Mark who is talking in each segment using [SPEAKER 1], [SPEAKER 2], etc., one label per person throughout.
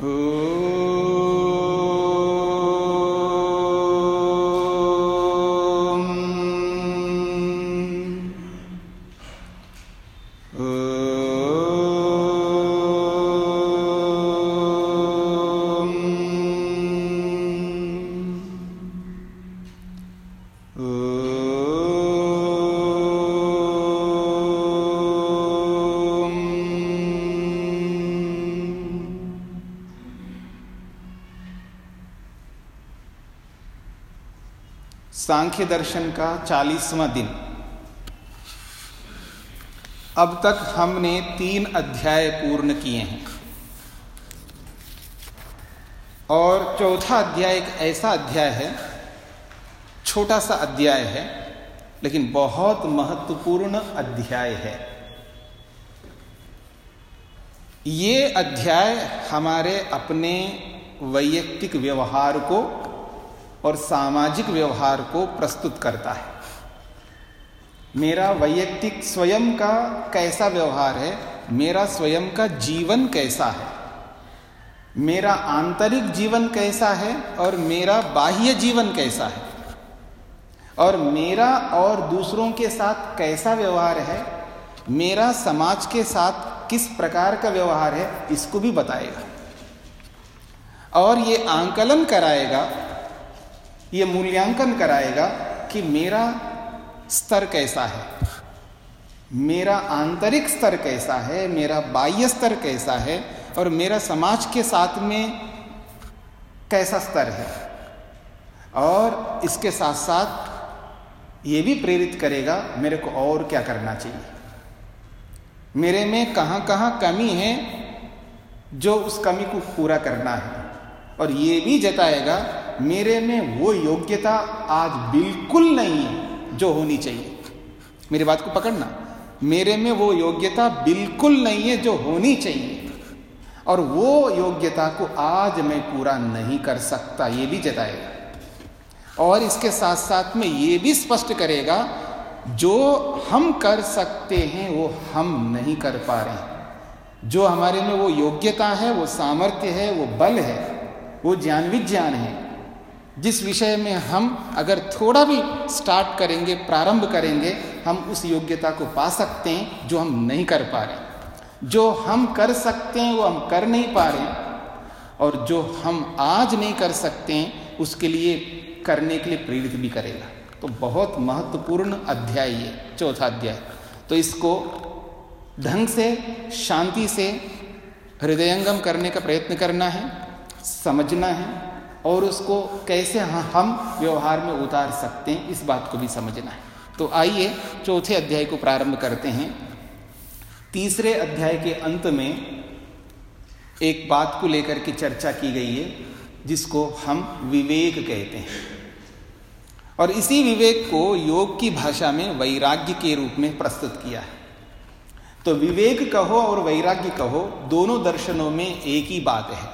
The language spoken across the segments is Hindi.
[SPEAKER 1] सांख्य दर्शन का 40वां दिन। अब तक हमने 3 अध्याय पूर्ण किए हैं और चौथा अध्याय एक ऐसा अध्याय है, छोटा सा अध्याय है लेकिन बहुत महत्वपूर्ण अध्याय है। ये अध्याय हमारे अपने वैयक्तिक व्यवहार को और सामाजिक व्यवहार को प्रस्तुत करता है। मेरा वैयक्तिक स्वयं का कैसा व्यवहार है, मेरा स्वयं का जीवन कैसा है, मेरा आंतरिक जीवन कैसा है और मेरा बाह्य जीवन कैसा है, और मेरा और दूसरों के साथ कैसा व्यवहार है, मेरा समाज के साथ किस प्रकार का व्यवहार है, इसको भी बताएगा। और ये आंकलन कराएगा, ये मूल्यांकन कराएगा कि मेरा स्तर कैसा है, मेरा आंतरिक स्तर कैसा है, मेरा बाह्य स्तर कैसा है और मेरा समाज के साथ में कैसा स्तर है। और इसके साथ साथ ये भी प्रेरित करेगा मेरे को और क्या करना चाहिए, मेरे में कहाँ कहाँ कमी है जो उस कमी को पूरा करना है। और ये भी जताएगा मेरे में वो योग्यता आज बिल्कुल नहीं है जो होनी चाहिए। मेरी बात को पकड़ना, मेरे में वो योग्यता बिल्कुल नहीं है जो होनी चाहिए और वो योग्यता को आज मैं पूरा नहीं कर सकता, ये भी जताएगा। और इसके साथ साथ में ये भी स्पष्ट करेगा जो हम कर सकते हैं वो हम नहीं कर पा रहे हैं। जो हमारे में वो योग्यता है, वो सामर्थ्य है, वो बल है, वो ज्ञान विज्ञान है, जिस विषय में हम अगर थोड़ा भी स्टार्ट करेंगे, प्रारंभ करेंगे, हम उस योग्यता को पा सकते हैं जो हम नहीं कर पा रहे। जो हम कर सकते हैं वो हम कर नहीं पा रहे, और जो हम आज नहीं कर सकते हैं उसके लिए करने के लिए प्रेरित भी करेगा। तो बहुत महत्वपूर्ण अध्याय ये चौथा अध्याय। तो इसको ढंग से, शांति से हृदयंगम करने का प्रयत्न करना है, समझना है और उसको कैसे हम व्यवहार में उतार सकते हैं इस बात को भी समझना है। तो आइए चौथे अध्याय को प्रारंभ करते हैं। तीसरे अध्याय के अंत में एक बात को लेकर के चर्चा की गई है जिसको हम विवेक कहते हैं, और इसी विवेक को योग की भाषा में वैराग्य के रूप में प्रस्तुत किया है। तो विवेक कहो और वैराग्य कहो, दोनों दर्शनों में एक ही बात है।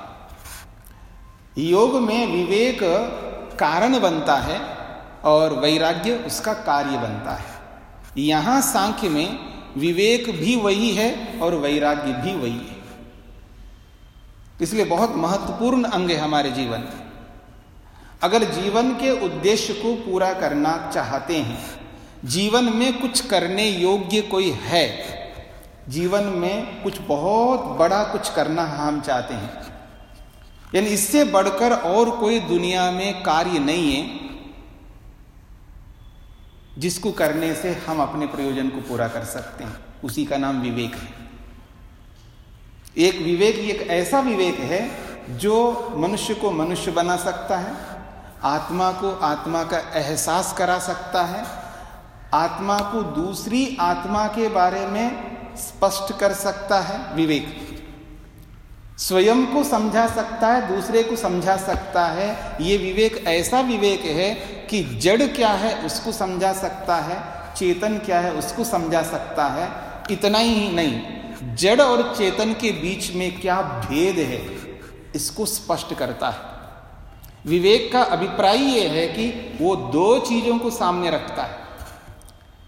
[SPEAKER 1] योग में विवेक कारण बनता है और वैराग्य उसका कार्य बनता है। यहां सांख्य में विवेक भी वही है और वैराग्य भी वही है। इसलिए बहुत महत्वपूर्ण अंग है हमारे जीवन में। अगर जीवन के उद्देश्य को पूरा करना चाहते हैं, जीवन में कुछ करने योग्य कोई है, जीवन में कुछ बहुत बड़ा कुछ करना हम चाहते हैं, यानी इससे बढ़कर और कोई दुनिया में कार्य नहीं है जिसको करने से हम अपने प्रयोजन को पूरा कर सकते हैं, उसी का नाम विवेक है। एक विवेक, एक ऐसा विवेक है जो मनुष्य को मनुष्य बना सकता है, आत्मा को आत्मा का एहसास करा सकता है, आत्मा को दूसरी आत्मा के बारे में स्पष्ट कर सकता है। विवेक स्वयं को समझा सकता है, दूसरे को समझा सकता है। ये विवेक ऐसा विवेक है कि जड़ क्या है उसको समझा सकता है, चेतन क्या है उसको समझा सकता है। इतना ही नहीं, जड़ और चेतन के बीच में क्या भेद है इसको स्पष्ट करता है। विवेक का अभिप्राय ये है कि वो दो चीजों को सामने रखता है।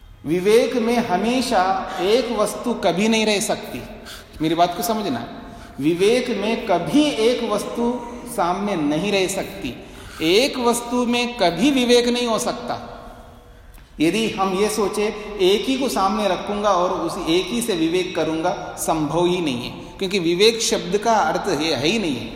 [SPEAKER 1] विवेक में हमेशा एक वस्तु कभी नहीं रह सकती। मेरी बात को समझना, विवेक में कभी एक वस्तु सामने नहीं रह सकती, एक वस्तु में कभी विवेक नहीं हो सकता। यदि हम ये सोचे एक ही को सामने रखूंगा और उस एक ही से विवेक करूंगा, संभव ही नहीं है, क्योंकि विवेक शब्द का अर्थ है ही नहीं है।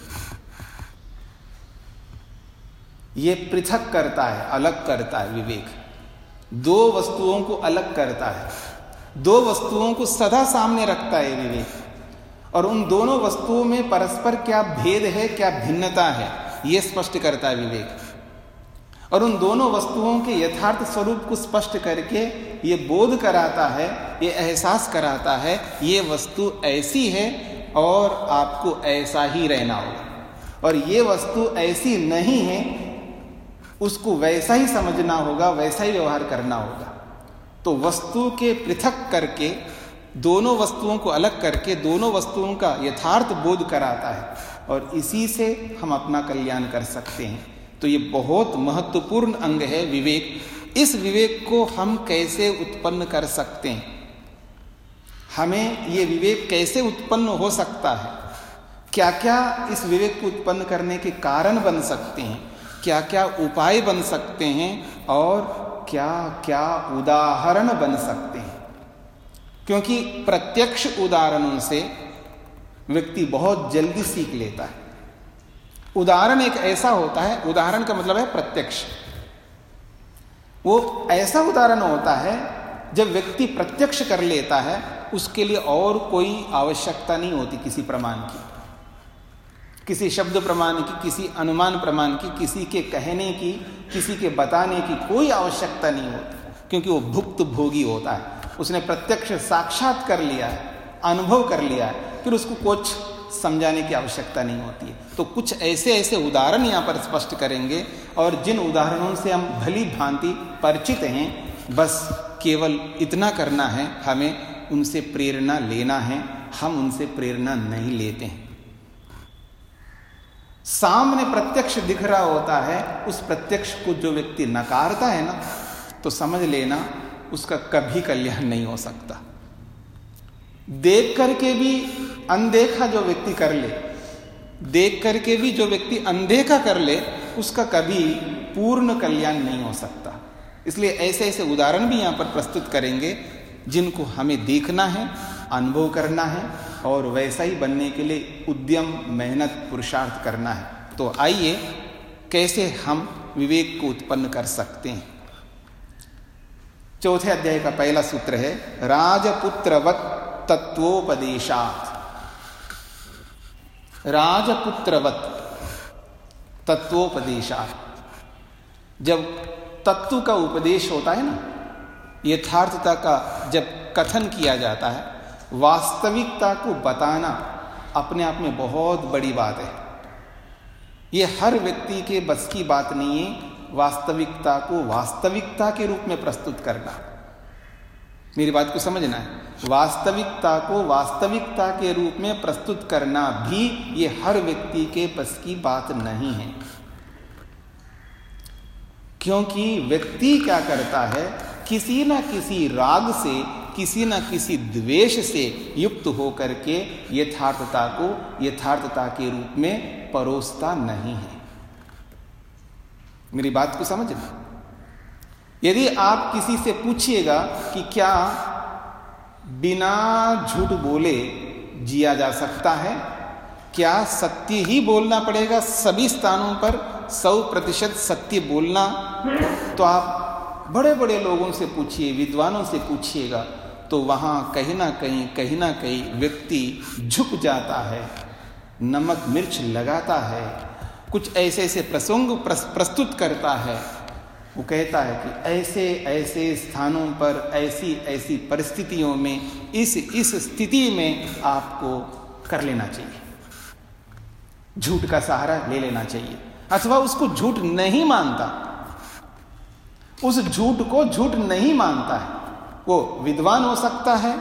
[SPEAKER 1] ये पृथक करता है, अलग करता है। विवेक दो वस्तुओं को अलग करता है, दो वस्तुओं को सदा सामने रखता है विवेक, और उन दोनों वस्तुओं में परस्पर क्या भेद है, क्या भिन्नता है, यह स्पष्ट करता है विवेक। और उन दोनों वस्तुओं के यथार्थ स्वरूप को स्पष्ट करके ये बोध कराता है, ये एहसास कराता है, ये वस्तु ऐसी है और आपको ऐसा ही रहना होगा, और ये वस्तु ऐसी नहीं है, उसको वैसा ही समझना होगा, वैसा ही व्यवहार करना होगा। तो वस्तु के पृथक करके, दोनों वस्तुओं को अलग करके दोनों वस्तुओं का यथार्थ बोध कराता है, और इसी से हम अपना कल्याण कर सकते हैं। तो ये बहुत महत्वपूर्ण अंग है विवेक। इस विवेक को हम कैसे उत्पन्न कर सकते हैं, हमें ये विवेक कैसे उत्पन्न हो सकता है, क्या क्या इस विवेक को उत्पन्न करने के कारण बन सकते हैं, क्या क्या उपाय बन सकते हैं, और क्या क्या उदाहरण बन सकते हैं। क्योंकि प्रत्यक्ष उदाहरणों से व्यक्ति बहुत जल्दी सीख लेता है। उदाहरण एक ऐसा होता है, उदाहरण का मतलब है प्रत्यक्ष, वो ऐसा उदाहरण होता है जब व्यक्ति प्रत्यक्ष कर लेता है, उसके लिए और कोई आवश्यकता नहीं होती किसी प्रमाण की, किसी शब्द प्रमाण की, किसी अनुमान प्रमाण की, किसी के कहने की, किसी के बताने की कोई आवश्यकता नहीं होती, क्योंकि वो भुक्त भोगी होता है। उसने प्रत्यक्ष साक्षात कर लिया है, अनुभव कर लिया है, फिर उसको कुछ समझाने की आवश्यकता नहीं होती है। तो कुछ ऐसे ऐसे उदाहरण यहाँ पर स्पष्ट करेंगे, और जिन उदाहरणों से हम भली भांति परिचित हैं, बस केवल इतना करना है, हमें उनसे प्रेरणा लेना है, हम उनसे प्रेरणा नहीं लेते हैं। सामने प्रत्यक्ष दिख रहा होता है, उस प्रत्यक्ष को जो व्यक्ति नकारता है ना, तो समझ लेना उसका कभी कल्याण नहीं हो सकता। देख करके भी अनदेखा जो व्यक्ति कर ले, देख करके भी जो व्यक्ति अनदेखा कर ले, उसका कभी पूर्ण कल्याण नहीं हो सकता। इसलिए ऐसे ऐसे उदाहरण भी यहाँ पर प्रस्तुत करेंगे, जिनको हमें देखना है, अनुभव करना है, और वैसा ही बनने के लिए उद्यम, मेहनत, पुरुषार्थ करना है। तो आइए कैसे हम विवेक को उत्पन्न कर सकते हैं। चौथे अध्याय का पहला सूत्र है राजपुत्रवत् तत्वोपदेशात्। राजपुत्रवत् तत्वोपदेशात्, जब तत्व का उपदेश होता है ना, यथार्थता का जब कथन किया जाता है, वास्तविकता को बताना अपने आप में बहुत बड़ी बात है। ये हर व्यक्ति के बस की बात नहीं है, वास्तविकता को वास्तविकता के रूप में प्रस्तुत करना। मेरी बात को समझना है, वास्तविकता को वास्तविकता के रूप में प्रस्तुत करना भी ये हर व्यक्ति के बस की बात नहीं है। क्योंकि व्यक्ति क्या करता है, किसी न किसी राग से, किसी न किसी द्वेष से युक्त होकर के यथार्थता को यथार्थता के रूप में परोसता नहीं है। मेरी बात को समझना। यदि आप किसी से पूछिएगा कि क्या बिना झूठ बोले जिया जा सकता है, क्या सत्य ही बोलना पड़ेगा सभी स्थानों पर, 100% सत्य बोलना, तो आप बड़े बड़े लोगों से पूछिए, विद्वानों से पूछिएगा, तो वहां कहीं ना कहीं व्यक्ति झुक जाता है, नमक मिर्च लगाता है, कुछ ऐसे ऐसे प्रसंग प्रस्तुत करता है। वो कहता है कि ऐसे ऐसे स्थानों पर, ऐसी ऐसी परिस्थितियों में, इस स्थिति में आपको कर लेना चाहिए, झूठ का सहारा ले लेना चाहिए। अथवा उसको झूठ नहीं मानता, उस झूठ को झूठ नहीं मानता है। वो विद्वान हो सकता है,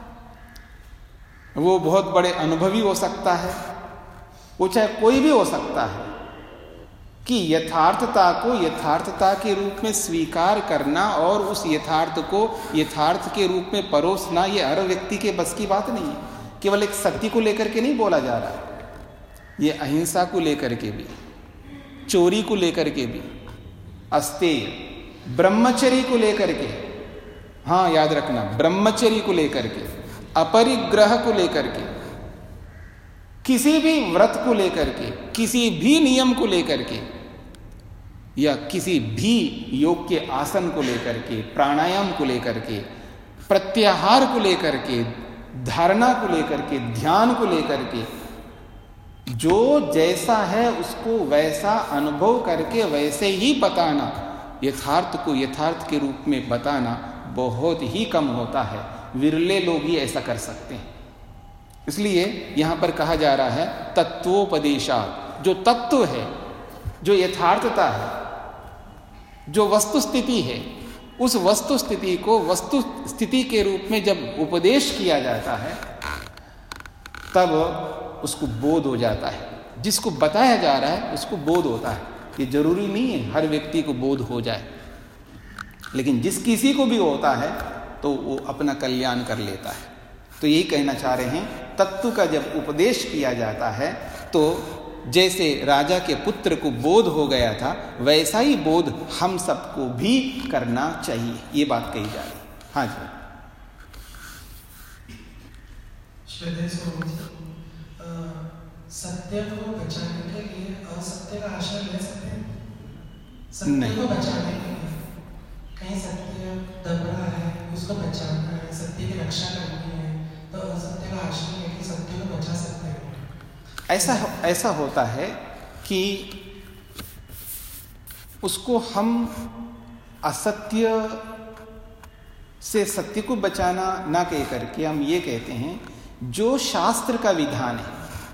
[SPEAKER 1] वो बहुत बड़े अनुभवी हो सकता है, वो चाहे कोई भी हो सकता है, कि यथार्थता को यथार्थता के रूप में स्वीकार करना और उस यथार्थ को यथार्थ के रूप में परोसना, ये हर व्यक्ति के बस की बात नहीं है। केवल एक सत्य को लेकर के नहीं बोला जा रहा है, ये अहिंसा को लेकर के भी, चोरी को लेकर के भी, अस्तेय, ब्रह्मचर्य को लेकर के, हाँ याद रखना, ब्रह्मचर्य को लेकर के, अपरिग्रह को लेकर के, किसी भी व्रत को लेकर के, किसी भी नियम को लेकर के, या किसी भी योग के आसन को लेकर के, प्राणायाम को लेकर के, प्रत्याहार को लेकर के, धारणा को लेकर के, ध्यान को लेकर के, जो जैसा है उसको वैसा अनुभव करके वैसे ही बताना, यथार्थ को यथार्थ के रूप में बताना बहुत ही कम होता है। विरले लोग ही ऐसा कर सकते हैं। इसलिए यहां पर कहा जा रहा है तत्वोपदेशात्, जो तत्व है, जो यथार्थता है, जो वस्तु स्थिति है, उस वस्तु स्थिति को वस्तु स्थिति के रूप में जब उपदेश किया जाता है तब उसको बोध हो जाता है। जिसको बताया जा रहा है उसको बोध होता है। ये जरूरी नहीं है हर व्यक्ति को बोध हो जाए, लेकिन जिस किसी को भी होता है तो वो अपना कल्याण कर लेता है। तो यही कहना चाह रहे हैं, तत्व का जब उपदेश किया जाता है तो जैसे राजा के पुत्र को बोध हो गया था वैसा ही बोध हम सबको भी करना चाहिए, ये बात कही जा रही। हाँ जी,
[SPEAKER 2] सत्य को बचाने के लिए असत्य का आश्रय ले सकते हैं? सत्य
[SPEAKER 1] नहीं।
[SPEAKER 2] को बचाने के लिए कहीं सत्य दब रहा है, उसको बचाना है, सत्य की रक्षा करनी है, तो असत्य का आश्रय लेके सत्य को बचा सकते हैं।
[SPEAKER 1] ऐसा होता है कि उसको हम असत्य से सत्य को बचाना ना कह करके हम ये कहते हैं जो शास्त्र का विधान है,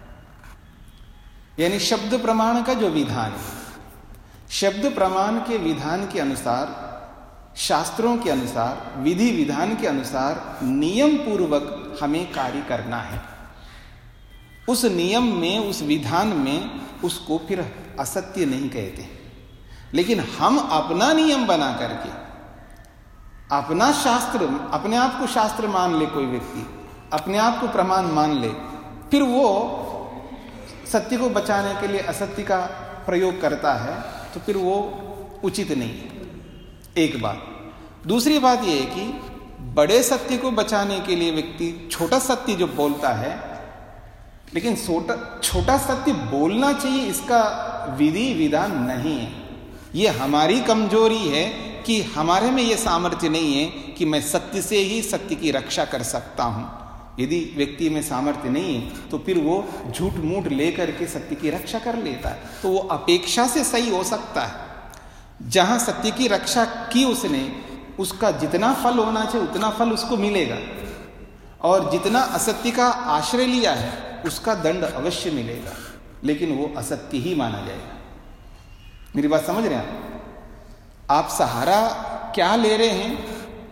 [SPEAKER 1] यानी शब्द प्रमाण का जो विधान है, शब्द प्रमाण के विधान के अनुसार, शास्त्रों के अनुसार, विधि विधान के अनुसार नियम पूर्वक हमें कार्य करना है। उस नियम में, उस विधान में उसको फिर असत्य नहीं कहते। लेकिन हम अपना नियम बना करके, अपना शास्त्र, अपने आप को शास्त्र मान ले कोई व्यक्ति, अपने आप को प्रमाण मान ले, फिर वो सत्य को बचाने के लिए असत्य का प्रयोग करता है तो फिर वो उचित नहीं है। एक बात। दूसरी बात यह है कि बड़े सत्य को बचाने के लिए व्यक्ति छोटा सत्य जो बोलता है, लेकिन छोटा सत्य बोलना चाहिए इसका विधि विधान नहीं है। ये हमारी कमजोरी है कि हमारे में ये सामर्थ्य नहीं है कि मैं सत्य से ही सत्य की रक्षा कर सकता हूं। यदि व्यक्ति में सामर्थ्य नहीं है तो फिर वो झूठ मूठ लेकर के सत्य की रक्षा कर लेता है, तो वो अपेक्षा से सही हो सकता है। जहां सत्य की रक्षा की उसने, उसका जितना फल होना चाहिए उतना फल उसको मिलेगा, और जितना असत्य का आश्रय लिया है उसका दंड अवश्य मिलेगा, लेकिन वो असत्य ही माना जाएगा। मेरी बात समझ रहे हैं आप? सहारा क्या ले रहे हैं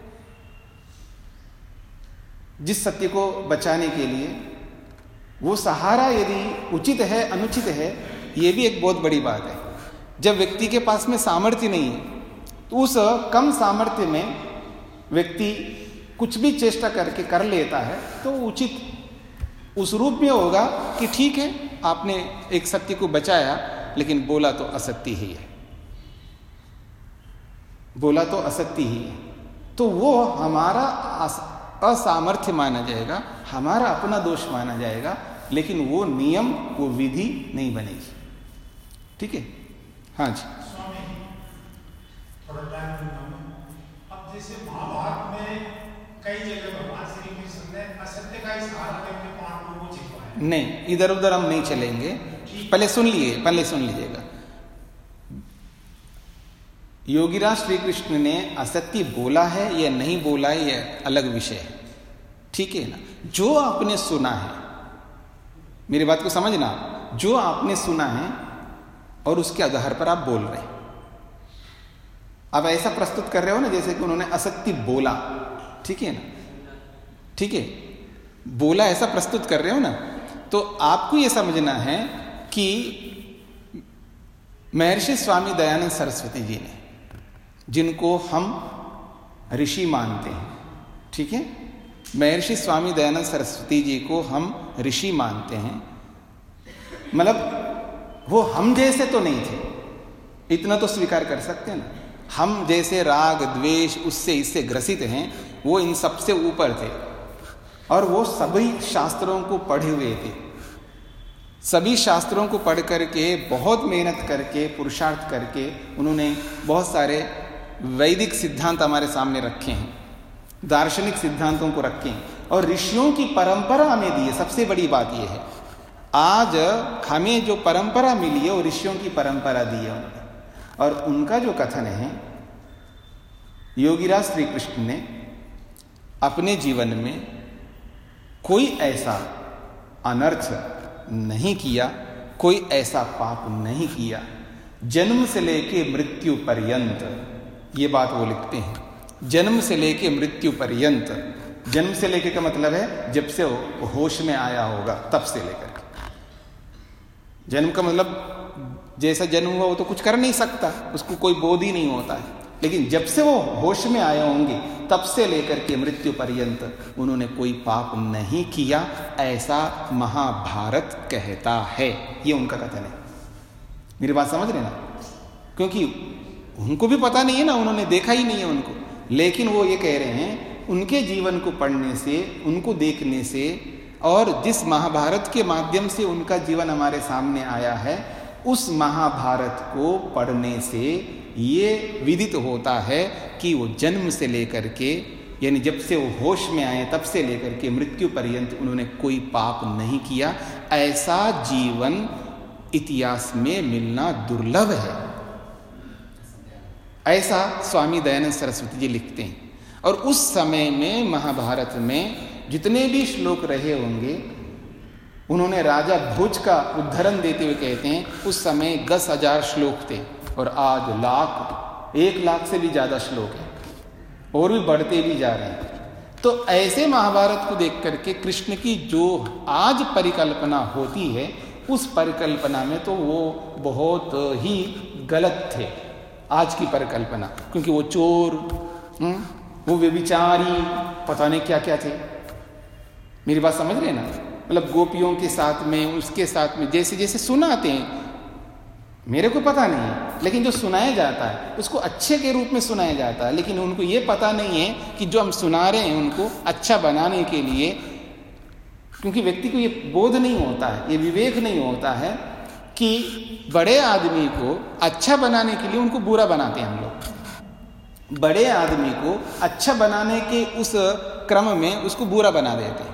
[SPEAKER 1] जिस सत्य को बचाने के लिए, वो सहारा यदि उचित है अनुचित है, ये भी एक बहुत बड़ी बात है। जब व्यक्ति के पास में सामर्थ्य नहीं है तो उस कम सामर्थ्य में व्यक्ति कुछ भी चेष्टा करके कर लेता है तो उचित उस रूप में होगा कि ठीक है आपने एक सत्य को बचाया, लेकिन बोला तो असत्य ही है, बोला तो असत्य ही है, तो वो हमारा असामर्थ्य माना जाएगा, हमारा अपना दोष माना जाएगा, लेकिन वो नियम, वो विधि नहीं बनेगी। ठीक है? हाँ जी।
[SPEAKER 3] स्वामी, थोड़ा टाइम अब जैसे महाभारत में कई जगह भगवान श्री कृष्ण ने असत्य का सहारा लेकर पांडवों को जितवाया।
[SPEAKER 1] नहीं, इधर उधर हम नहीं चलेंगे, पहले सुन लीजिएगा। योगीराज श्री कृष्ण ने असत्य बोला है या नहीं बोला है यह अलग विषय है, ठीक है ना। जो आपने सुना है, मेरी बात को समझना, जो आपने सुना है और उसके आधार पर आप बोल रहे हैं। आप ऐसा प्रस्तुत कर रहे हो ना जैसे कि उन्होंने असत्य बोला, ठीक है ना, ठीक है, बोला ऐसा प्रस्तुत कर रहे हो ना, तो आपको यह समझना है कि महर्षि स्वामी दयानंद सरस्वती जी ने, जिनको हम ऋषि मानते हैं, ठीक है, महर्षि स्वामी दयानंद सरस्वती जी को हम ऋषि मानते हैं, मतलब वो हम जैसे तो नहीं थे, इतना तो स्वीकार कर सकते हैं ना। हम जैसे राग द्वेष उससे इससे ग्रसित हैं, वो इन सबसे ऊपर थे और वो सभी शास्त्रों को पढ़े हुए थे। सभी शास्त्रों को पढ़ करके बहुत मेहनत करके पुरुषार्थ करके उन्होंने बहुत सारे वैदिक सिद्धांत हमारे सामने रखे हैं, दार्शनिक सिद्धांतों को रखे हैं और ऋषियों की परंपरा हमें दी है। सबसे बड़ी बात यह है, आज हमें जो परंपरा मिली है वो ऋषियों की परंपरा दी है उन्होंने। और उनका जो कथन है, योगीराज श्री कृष्ण ने अपने जीवन में कोई ऐसा अनर्थ नहीं किया, कोई ऐसा पाप नहीं किया, जन्म से लेके मृत्यु पर्यंत। ये बात वो लिखते हैं, जन्म से लेके मृत्यु पर्यंत। जन्म से लेके का मतलब है जब से वो होश में आया होगा तब से लेकर के। जन्म का मतलब जैसा जन्म हुआ वो तो कुछ कर नहीं सकता, उसको कोई बोध ही नहीं होता है, लेकिन जब से वो होश में आए होंगे तब से लेकर के मृत्यु पर्यंत उन्होंने कोई पाप नहीं किया, ऐसा महाभारत कहता है। ये उनका कथन है। मेरी बात समझ रहे ना? क्योंकि उनको भी पता नहीं है ना, उन्होंने देखा ही नहीं है उनको, लेकिन वो ये कह रहे हैं उनके जीवन को पढ़ने से, उनको देखने से और जिस महाभारत के माध्यम से उनका जीवन हमारे सामने आया है, उस महाभारत को पढ़ने से ये विदित होता है कि वो जन्म से लेकर के, यानी जब से वो होश में आए तब से लेकर के मृत्यु पर्यंत उन्होंने कोई पाप नहीं किया। ऐसा जीवन इतिहास में मिलना दुर्लभ है, ऐसा स्वामी दयानंद सरस्वती जी लिखते हैं। और उस समय में महाभारत में जितने भी श्लोक रहे होंगे, उन्होंने राजा भोज का उद्धरण देते हुए कहते हैं उस समय 10,000 श्लोक थे और आज 1,00,000 से भी ज्यादा श्लोक हैं और भी बढ़ते भी जा रहे हैं। तो ऐसे महाभारत को देख करके कृष्ण की जो आज परिकल्पना होती है, उस परिकल्पना में तो वो बहुत ही गलत थे, आज की परिकल्पना। क्योंकि वो चोर, वो व्यभिचारी, पता नहीं क्या क्या थे। मेरी बात समझ रहे ना? मतलब गोपियों के साथ में, उसके साथ में जैसे जैसे सुनाते हैं, मेरे को पता नहीं है, लेकिन जो सुनाया जाता है उसको अच्छे के रूप में सुनाया जाता है। लेकिन उनको ये पता नहीं है कि जो हम सुना रहे हैं उनको अच्छा बनाने के लिए, क्योंकि व्यक्ति को ये बोध नहीं होता है, ये विवेक नहीं होता है कि बड़े आदमी को अच्छा बनाने के लिए उनको बुरा बनाते हैं हम लोग। बड़े आदमी को अच्छा बनाने के उस क्रम में उसको बुरा बना देते हैं,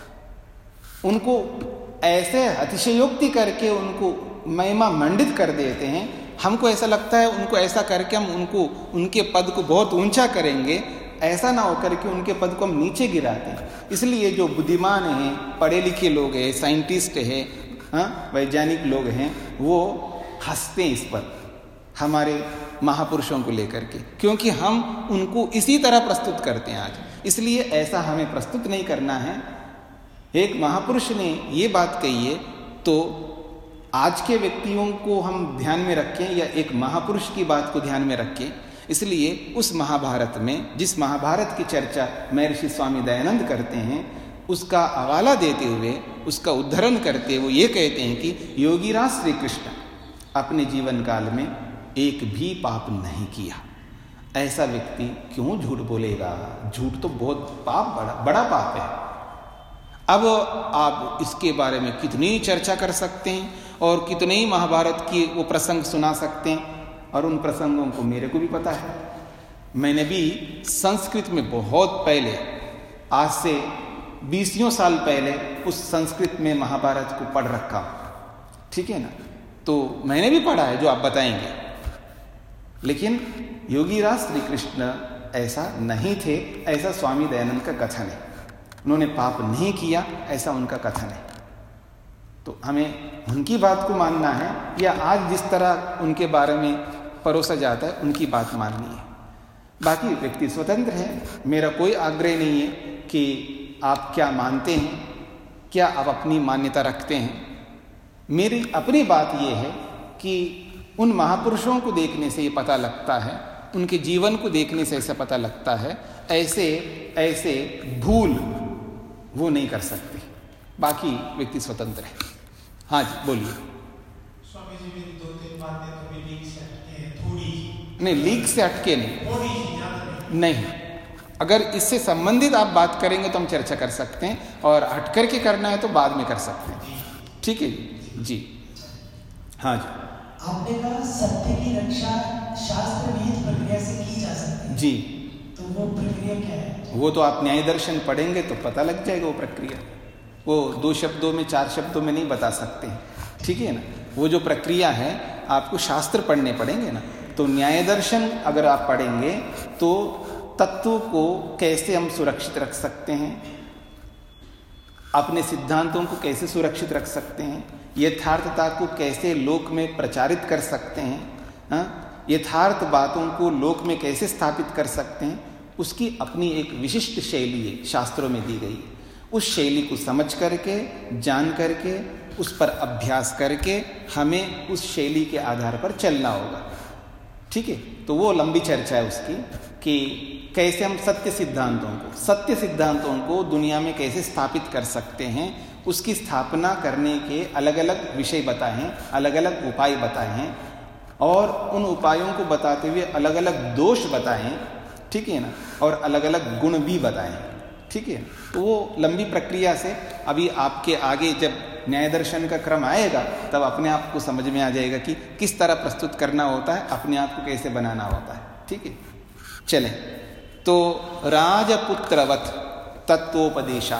[SPEAKER 1] उनको ऐसे अतिशयोक्ति करके उनको महिमा मंडित कर देते हैं। हमको ऐसा लगता है उनको ऐसा करके हम उनके पद को बहुत ऊंचा करेंगे, ऐसा ना होकर के उनके पद को हम नीचे गिराते हैं। इसलिए जो बुद्धिमान हैं, पढ़े लिखे लोग हैं, साइंटिस्ट हैं, वैज्ञानिक लोग हैं, वो हंसते हैं इस पर, हमारे महापुरुषों को लेकर के, क्योंकि हम उनको इसी तरह प्रस्तुत करते हैं आज। इसलिए ऐसा हमें प्रस्तुत नहीं करना है। एक महापुरुष ने ये बात कही है तो आज के व्यक्तियों को हम ध्यान में रखें या एक महापुरुष की बात को ध्यान में रखें। इसलिए उस महाभारत में, जिस महाभारत की चर्चा महर्षि स्वामी दयानंद करते हैं, उसका हवाला देते हुए, उसका उद्धरण करते हुए ये कहते हैं कि योगीराज श्री कृष्ण अपने जीवन काल में एक भी पाप नहीं किया। ऐसा व्यक्ति क्यों झूठ बोलेगा? झूठ तो बहुत पाप, बड़ा पाप है। अब आप इसके बारे में कितनी चर्चा कर सकते हैं और कितने ही महाभारत की वो प्रसंग सुना सकते हैं, और उन प्रसंगों को मेरे को भी पता है। मैंने भी संस्कृत में बहुत पहले, आज से 20 साल पहले, उस संस्कृत में महाभारत को पढ़ रखा, ठीक है ना? तो मैंने भी पढ़ा है जो आप बताएंगे। लेकिन योगीराज श्री कृष्ण ऐसा नहीं थे, ऐसा स्वामी दयानंद का कथन है। उन्होंने पाप नहीं किया, ऐसा उनका कथन है। तो हमें उनकी बात को मानना है या आज जिस तरह उनके बारे में परोसा जाता है उनकी बात माननी है। बाकी व्यक्ति स्वतंत्र है, मेरा कोई आग्रह नहीं है कि आप क्या मानते हैं, क्या आप अपनी मान्यता रखते हैं। मेरी अपनी बात यह है कि उन महापुरुषों को देखने से ये पता लगता है, उनके जीवन को देखने से ऐसा पता लगता है, ऐसे ऐसे भूल वो नहीं कर सकते, बाकी व्यक्ति स्वतंत्र है। हाँ जी बोलिए।
[SPEAKER 3] स्वामी जी मेरी 2-3 बातें तो लीक से हटके हैं, थोड़ी
[SPEAKER 1] नहीं, लीक से हटके नहीं,
[SPEAKER 3] थोड़ी सी, ज्यादा
[SPEAKER 1] नहीं। अगर इससे संबंधित आप बात करेंगे तो हम चर्चा कर सकते हैं, और हट करके करना है तो बाद में कर सकते हैं। ठीक है जी। हाँ जी।
[SPEAKER 2] आपने कहा सत्य की रक्षा शास्त्र विहित प्रक्रिया से की जा सकती है
[SPEAKER 1] जी,
[SPEAKER 2] तो वो प्रक्रिया क्या है?
[SPEAKER 1] वो तो आप न्याय दर्शन पढ़ेंगे तो पता लग जाएगा वो प्रक्रिया। वो 2 शब्दों में 4 शब्दों में नहीं बता सकते हैं, ठीक है ना। वो जो प्रक्रिया है आपको शास्त्र पढ़ने पड़ेंगे ना। तो न्याय दर्शन अगर आप पढ़ेंगे तो तत्व को कैसे हम सुरक्षित रख सकते हैं, अपने सिद्धांतों को कैसे सुरक्षित रख सकते हैं, यथार्थता को कैसे लोक में प्रचारित कर सकते हैं, यथार्थ बातों को लोक में कैसे स्थापित कर सकते हैं, उसकी अपनी एक विशिष्ट शैली है, शास्त्रों में दी गई। उस शैली को समझ करके, जान करके, उस पर अभ्यास करके हमें उस शैली के आधार पर चलना होगा। ठीक है, तो वो लंबी चर्चा है उसकी कि कैसे हम सत्य सिद्धांतों को दुनिया में कैसे स्थापित कर सकते हैं। उसकी स्थापना करने के अलग अलग विषय बताए हैं, अलग अलग उपाय बताए हैं, और उन उपायों को बताते हुए अलग अलग दोष बताए हैं, ठीक है ना, और अलग अलग गुण भी बताए हैं। ठीक है, तो वो लंबी प्रक्रिया से अभी आपके आगे जब न्याय दर्शन का क्रम आएगा तब अपने आप को समझ में आ जाएगा कि किस तरह प्रस्तुत करना होता है, अपने आप को कैसे बनाना होता है। ठीक है, चलें। तो राजपुत्रवत तत्वोपदेशा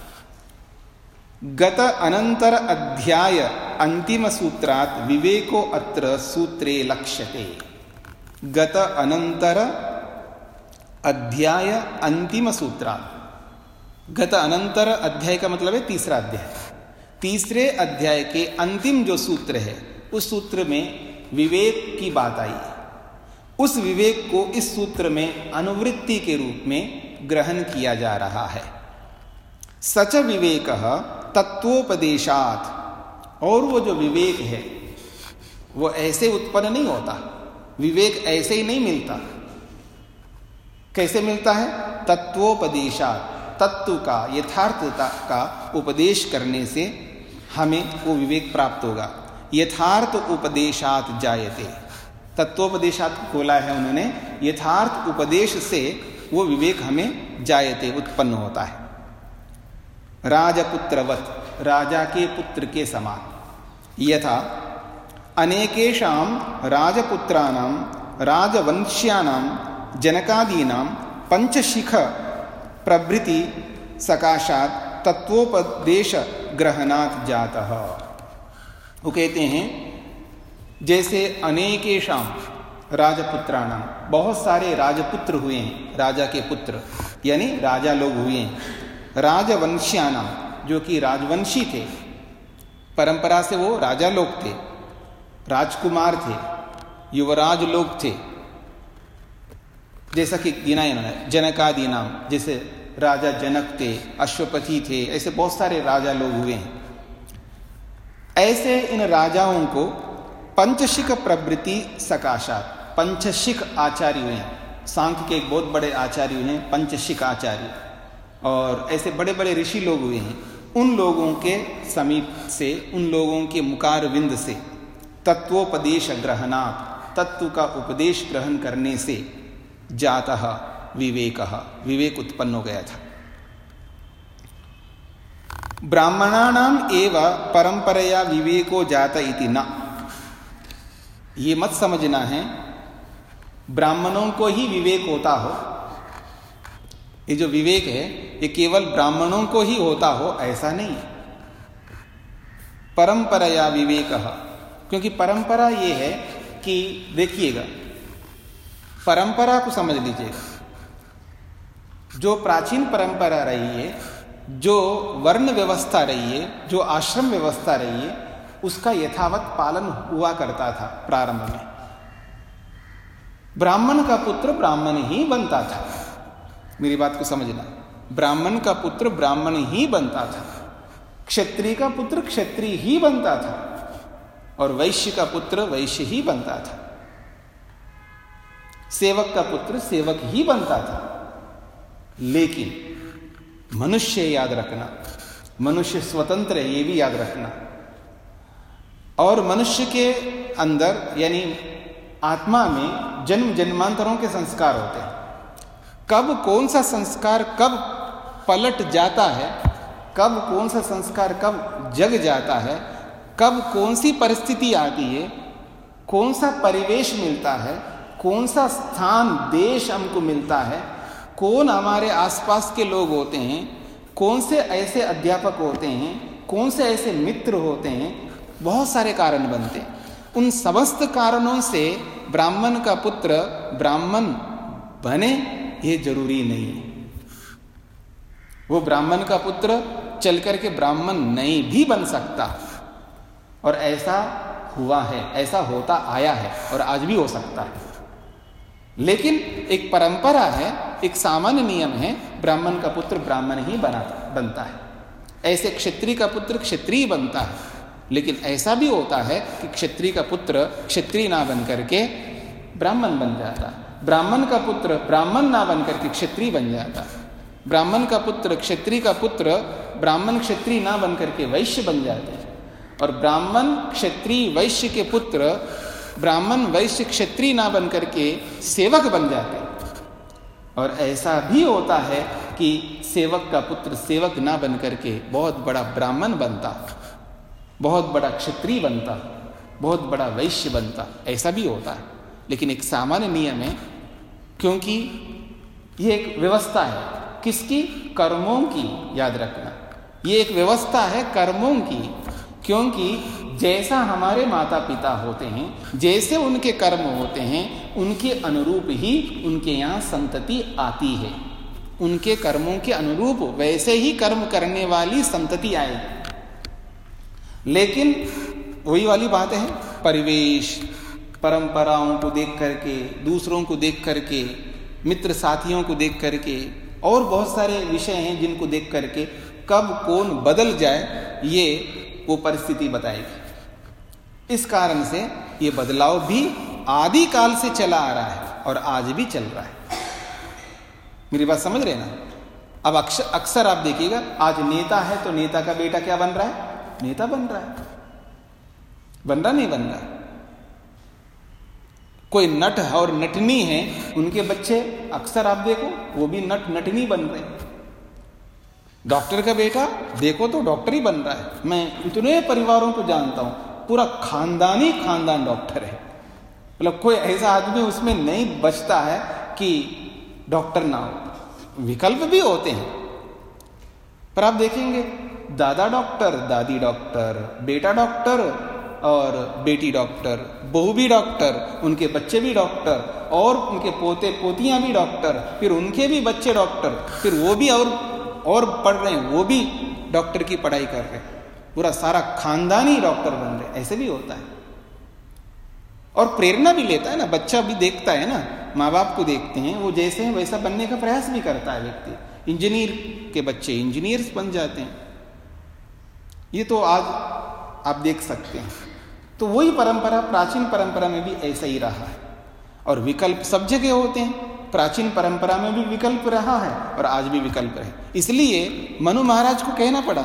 [SPEAKER 1] गत अनंतर अध्याय अंतिम सूत्रात विवेको अत्र सूत्रे लक्ष्यते। गत अनंतर अध्याय अंतिम सूत्रात, गत अनंतर अध्याय का मतलब है तीसरा अध्याय। तीसरे अध्याय के अंतिम जो सूत्र है उस सूत्र में विवेक की बात आई है। उस विवेक को इस सूत्र में अनुवृत्ति के रूप में ग्रहण किया जा रहा है। सच विवेकः तत्वोपदेशात्, और वो जो विवेक है वो ऐसे उत्पन्न नहीं होता, विवेक ऐसे ही नहीं मिलता। कैसे मिलता है? तत्वोपदेशात्, तत्व का, यथार्थता का उपदेश करने से हमें वो विवेक प्राप्त होगा। यथार्थ उपदेशात् जायते, तत्वोपदेशात् खोला है उन्होंने, यथार्थ उपदेश से वो विवेक हमें जायते, उत्पन्न होता है। राजपुत्रवत, राजा के पुत्र के समान। यथा अनेकेषां राजपुत्राणां राजवंश्यानां जनकादीनां पंचशिख प्रभृति सकाशात् तत्वोपदेश ग्रहणात् जातः। वो कहते हैं जैसे अनेकेषां राजपुत्राणां, बहुत सारे राजपुत्र हुए हैं, राजा के पुत्र यानी राजा लोग हुए हैं। राजवंश्यानां, जो कि राजवंशी थे, परंपरा से वो राजा लोग थे, राजकुमार थे, युवराज लोग थे, जैसा कि गिना इन्होंने। जनकादि नाम, जैसे राजा जनक थे, अश्वपति थे, ऐसे बहुत सारे राजा लोग हुए हैं। ऐसे इन राजाओं को पंचशिख प्रवृत्ति सकाशात, पंचशिख आचार्य हुए हैं। सांख्य के एक बहुत बड़े आचार्य हुए हैं पंचशिख आचार्य, और ऐसे बड़े बड़े ऋषि लोग हुए हैं। उन लोगों के समीप से, उन लोगों के मुखारविंद से तत्वोपदेश ग्रहणात्, तत्व का उपदेश ग्रहण करने से जातः विवेकः, विवेक उत्पन्न हो गया था। ब्राह्मणानाम एव परंपरया विवेको जात इति न, ये मत समझना है ब्राह्मणों को ही विवेक होता हो। ये जो विवेक है ये केवल ब्राह्मणों को ही होता हो ऐसा नहीं है। परंपरया विवेकः, क्योंकि परंपरा ये है कि देखिएगा, परंपरा को समझ लीजिएगा। जो प्राचीन परंपरा रही है, जो वर्ण व्यवस्था रही है, जो आश्रम व्यवस्था रही है, उसका यथावत पालन हुआ करता था। प्रारंभ में ब्राह्मण का पुत्र ब्राह्मण ही बनता था। मेरी बात को समझना, ब्राह्मण का पुत्र ब्राह्मण ही बनता था, क्षत्रिय का पुत्र क्षत्रिय ही बनता था, और वैश्य का पुत्र वैश्य ही बनता था, सेवक का पुत्र सेवक ही बनता था। लेकिन मनुष्य याद रखना, मनुष्य स्वतंत्र है ये भी याद रखना। और मनुष्य के अंदर यानी आत्मा में जन्म जन्मांतरों के संस्कार होते हैं। कब कौन सा संस्कार कब पलट जाता है, कब कौन सा संस्कार कब जग जाता है, कब कौन सी परिस्थिति आती है, कौन सा परिवेश मिलता है, कौन सा स्थान देश हमको मिलता है, कौन हमारे आसपास के लोग होते हैं, कौन से ऐसे अध्यापक होते हैं, कौन से ऐसे मित्र होते हैं, बहुत सारे कारण बनते हैं। उन समस्त कारणों से ब्राह्मण का पुत्र ब्राह्मण बने ये जरूरी नहीं है। वो ब्राह्मण का पुत्र चल करके ब्राह्मण नहीं भी बन सकता, और ऐसा हुआ है, ऐसा होता आया है और आज भी हो सकता है। लेकिन एक परंपरा है, एक सामान्य नियम है, ब्राह्मण का पुत्र ब्राह्मण ही बनता है। ऐसे क्षत्रिय का पुत्र क्षत्रिय बनता है। लेकिन ऐसा भी होता है कि क्षत्रिय का पुत्र क्षत्रिय ना बन करके ब्राह्मण बन जाता है, ब्राह्मण का पुत्र ब्राह्मण ना बन करके क्षत्रिय बन जाता है, ब्राह्मण का पुत्र क्षत्रिय का पुत्र ब्राह्मण क्षत्रिय ना बन करके वैश्य बन जाते हैं, और ब्राह्मण क्षत्रिय वैश्य के पुत्र ब्राह्मण वैश्य क्षत्रिय ना बन करके सेवक बन जाते हैं। और ऐसा भी होता है कि सेवक का पुत्र सेवक ना बन करके बहुत बड़ा ब्राह्मण बनता, बहुत बड़ा क्षत्रिय बनता, बहुत बड़ा वैश्य बनता, ऐसा भी होता है। लेकिन एक सामान्य नियम है, क्योंकि ये एक व्यवस्था है, किसकी? कर्मों की, याद रखना। ये एक व्यवस्था है कर्मों की, क्योंकि जैसा हमारे माता पिता होते हैं, जैसे उनके कर्म होते हैं, उनके अनुरूप ही उनके यहाँ संतति आती है। उनके कर्मों के अनुरूप वैसे ही कर्म करने वाली संतति आएगी। लेकिन वही वाली बात है, परिवेश, परंपराओं को देख करके, दूसरों को देख करके, मित्र साथियों को देख करके, और बहुत सारे विषय हैं जिनको देख करके कब कौन बदल जाए ये वो परिस्थिति बताएगी। इस कारण से ये बदलाव भी आदि काल से चला आ रहा है और आज भी चल रहा है। मेरी बात समझ रहे ना? अब अक्सर आप देखिएगा, आज नेता है तो नेता का बेटा क्या बन रहा है? नेता बन रहा है। बन रहा नहीं बन रहा? कोई नट और नटनी है, उनके बच्चे अक्सर आप देखो वो भी नट नटनी बन रहे हैं। डॉक्टर का बेटा देखो तो डॉक्टर ही बन रहा है। मैं इतने परिवारों को जानता हूं, पूरा खानदान डॉक्टर है। मतलब कोई ऐसा आदमी उसमें नहीं बचता है कि डॉक्टर ना हो। विकल्प भी होते हैं, पर आप देखेंगे दादा डॉक्टर, दादी डॉक्टर, बेटा डॉक्टर और बेटी डॉक्टर, बहू भी डॉक्टर, उनके बच्चे भी डॉक्टर, और उनके पोते पोतियां भी डॉक्टर, फिर उनके भी बच्चे डॉक्टर, फिर वो भी और पढ़ रहे हैं, वो भी डॉक्टर की पढ़ाई कर रहे हैं। पूरा सारा खानदान ही डॉक्टर बन रहे। ऐसे भी होता है। और प्रेरणा भी लेता है ना, बच्चा भी देखता है ना, माँ बाप को देखते हैं, वो जैसे हैं वैसा बनने का प्रयास भी करता है व्यक्ति। इंजीनियर के बच्चे इंजीनियर्स बन जाते हैं। ये तो आज आप देख सकते हैं। तो वही परंपरा, प्राचीन परंपरा में भी ऐसा ही रहा है। और विकल्प सब जगह होते हैं। प्राचीन परंपरा में भी विकल्प रहा है और आज भी विकल्प है। इसलिए मनु महाराज को कहना पड़ा,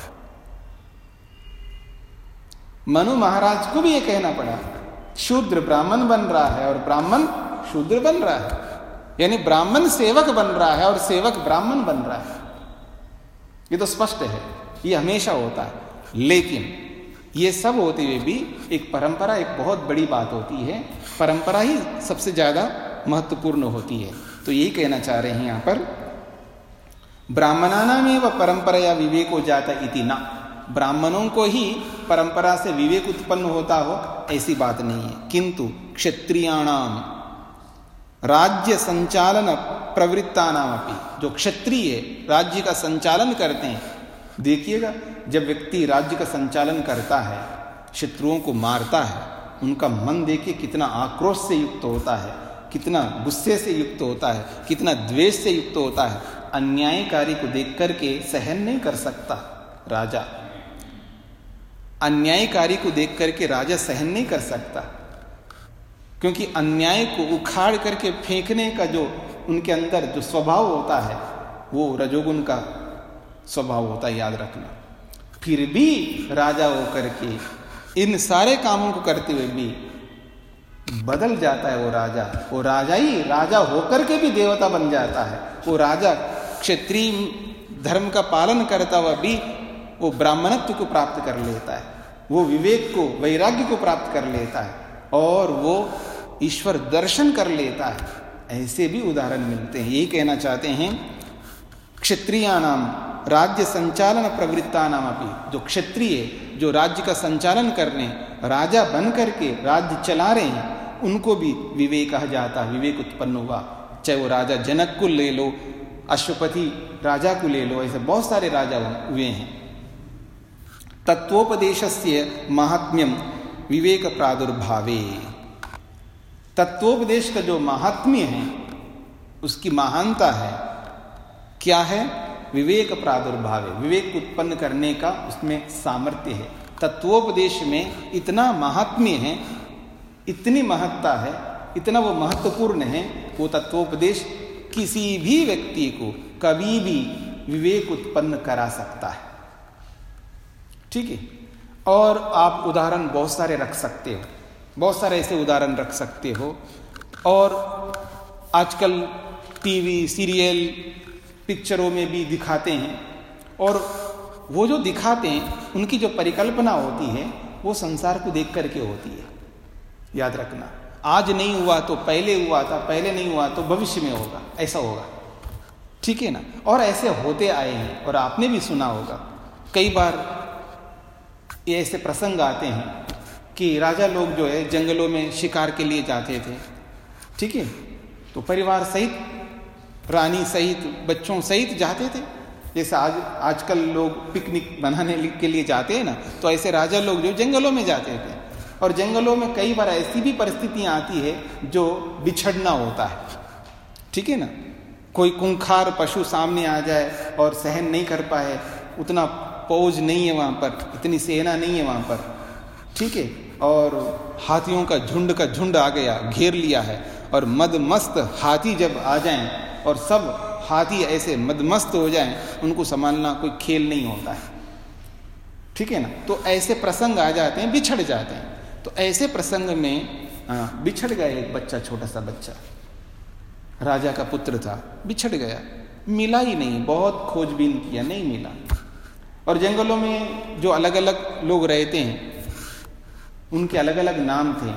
[SPEAKER 1] मनु महाराज को भी ये कहना पड़ा, शूद्र ब्राह्मण बन रहा है और ब्राह्मण शूद्र बन रहा है, यानी ब्राह्मण सेवक बन रहा है और सेवक ब्राह्मण बन रहा है। ये तो स्पष्ट है, ये हमेशा होता है। लेकिन ये सब होते हुए भी एक परंपरा एक बहुत बड़ी बात होती है। परंपरा ही सबसे ज्यादा महत्वपूर्ण होती है। तो यही कहना चाह रहे हैं यहां पर, ब्राह्मणानामेव परंपराया विवेको जाता इति न। ब्राह्मणों को ही परंपरा से विवेक उत्पन्न होता हो ऐसी बात नहीं है। किंतु क्षत्रियाणाम राज्य संचालन प्रवृत्तानाम अपि, जो क्षत्रिय राज्य का संचालन करते हैं, देखिएगा जब व्यक्ति राज्य का संचालन करता है, शत्रुओं को मारता है, उनका मन देखिए कितना आक्रोश से युक्त होता है, कितना गुस्से से युक्त होता है, कितना द्वेष से युक्त होता है। अन्यायकारी को देख करके सहन नहीं कर सकता राजा, अन्यायकारी को देख करके राजा सहन नहीं कर सकता, क्योंकि अन्याय को उखाड़ करके फेंकने का जो उनके अंदर जो स्वभाव होता है वो रजोगुण का स्वभाव होता है, याद रखना। फिर भी राजा होकर के इन सारे कामों को करते हुए भी बदल जाता है वो राजा ही राजा होकर के भी देवता बन जाता है। वो राजा क्षत्रिय धर्म का पालन करता हुआ भी वो ब्राह्मणत्व को प्राप्त कर लेता है, वो विवेक को, वैराग्य को प्राप्त कर लेता है और वो ईश्वर दर्शन कर लेता है। ऐसे भी उदाहरण मिलते हैं। यही कहना चाहते हैं, क्षत्रियाणाम राज्य संचालन प्रवृत्ता नाम अपनी, जो क्षत्रिय जो राज्य का संचालन करने राजा बन करके राज्य चला रहे हैं, उनको भी विवेक कहा जाता है, विवेक उत्पन्न हुआ। चाहे वो राजा जनक को ले लो, अश्वपति राजा को ले लो, ऐसे बहुत सारे राजा हुए हैं। तत्वोपदेशस्य महात्म्यम विवेक प्रादुर्भावे, तत्वोपदेश का जो महात्म्य है उसकी महानता है, क्या है? विवेक प्रादुर्भावे, विवेक उत्पन्न करने का उसमें सामर्थ्य है। तत्वोपदेश में इतना महात्म्य है, इतनी महत्ता है, इतना वो महत्वपूर्ण है, वो तत्वोपदेश किसी भी व्यक्ति को कभी भी विवेक उत्पन्न करा सकता है। ठीक है। और आप उदाहरण बहुत सारे रख सकते हो, बहुत सारे ऐसे उदाहरण रख सकते हो। और आजकल टीवी सीरियल पिक्चरों में भी दिखाते हैं, और वो जो दिखाते हैं उनकी जो परिकल्पना होती है वो संसार को देख करके होती है। याद रखना, आज नहीं हुआ तो पहले हुआ था, पहले नहीं हुआ तो भविष्य में होगा, ऐसा होगा। ठीक है ना। और ऐसे होते आए हैं और आपने भी सुना होगा। कई बार ये ऐसे प्रसंग आते हैं कि राजा लोग जो है जंगलों में शिकार के लिए जाते थे। ठीक है। तो परिवार सहित, रानी सहित, बच्चों सहित जाते थे। जैसे आजकल लोग पिकनिक बनाने के लिए जाते हैं ना, तो ऐसे राजा लोग जो जंगलों में जाते थे। और जंगलों में कई बार ऐसी भी परिस्थितियां आती है जो बिछड़ना होता है। ठीक है ना। कोई खूंखार पशु सामने आ जाए और सहन नहीं कर पाए, उतना फौज नहीं है वहां पर, इतनी सेना नहीं है वहां पर। ठीक है। और हाथियों का झुंड आ गया, घेर लिया है। और मदमस्त हाथी जब आ जाएं और सब हाथी ऐसे मदमस्त हो जाएं, उनको संभालना कोई खेल नहीं होता है। ठीक है ना। तो ऐसे प्रसंग आ जाते हैं, बिछड़ जाते हैं। तो ऐसे प्रसंग में बिछड़ गया एक बच्चा, छोटा सा बच्चा, राजा का पुत्र था, बिछड़ गया, मिला ही नहीं। बहुत खोजबीन किया, नहीं मिला। और जंगलों में जो अलग अलग लोग रहते हैं उनके अलग अलग नाम थे।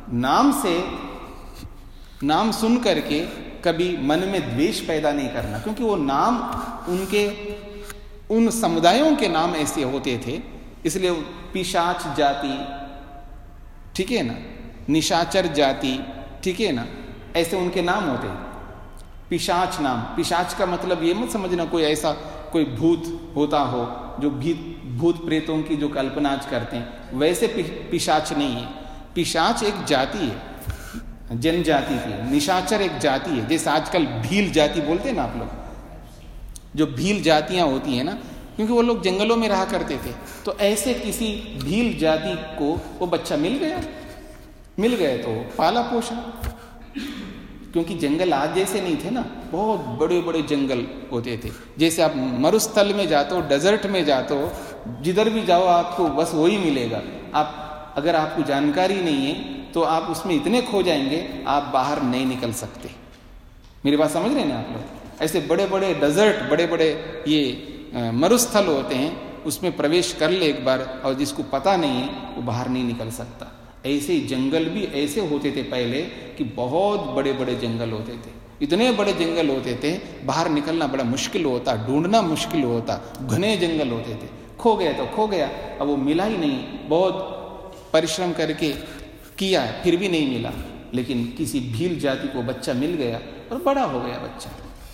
[SPEAKER 1] नाम सुन करके कभी मन में द्वेष पैदा नहीं करना, क्योंकि वो नाम उनके उन समुदायों के नाम ऐसे होते थे। इसलिए पिशाच जाति, ठीक है ना, निशाचर जाति, ठीक है ना, ऐसे उनके नाम होते हैं। पिशाच नाम, पिशाच का मतलब ये मत समझना कोई ऐसा कोई भूत होता हो जो भूत प्रेतों की जो कल्पना आज करते हैं, वैसे पिशाच नहीं है। पिशाच एक जाति है, जनजाति की। निशाचर एक जाति है। जैसे आजकल भील जाति बोलते हैं ना आप लोग, जो भील जातियां होती हैं ना, क्योंकि वो लोग जंगलों में रहा करते थे। तो ऐसे किसी भील जाति को वो बच्चा मिल गया तो पाला पोषा। क्योंकि जंगल आज जैसे नहीं थे ना, बहुत बड़े बड़े जंगल होते थे। जैसे आप मरुस्थल में जाते हो, डेजर्ट में जाते हो, जिधर भी जाओ आपको बस वही मिलेगा। आप अगर आपको जानकारी नहीं है तो आप उसमें इतने खो जाएंगे, आप बाहर नहीं निकल सकते। मेरी बात समझ रहे हैं ना आप लोग। ऐसे बड़े बड़े डेजर्ट, बड़े बड़े ये मरुस्थल होते हैं, उसमें प्रवेश कर ले एक बार, और जिसको पता नहीं है वो बाहर नहीं निकल सकता। ऐसे जंगल भी ऐसे होते थे पहले कि बहुत बड़े बड़े जंगल होते थे, इतने बड़े जंगल होते थे, बाहर निकलना बड़ा मुश्किल होता, ढूंढना मुश्किल होता, घने जंगल होते थे। खो गया तो खो गया, अब वो मिला ही नहीं। बहुत परिश्रम करके किया, फिर भी नहीं मिला। लेकिन किसी भील जाति को बच्चा मिल गया और बड़ा हो गया बच्चा।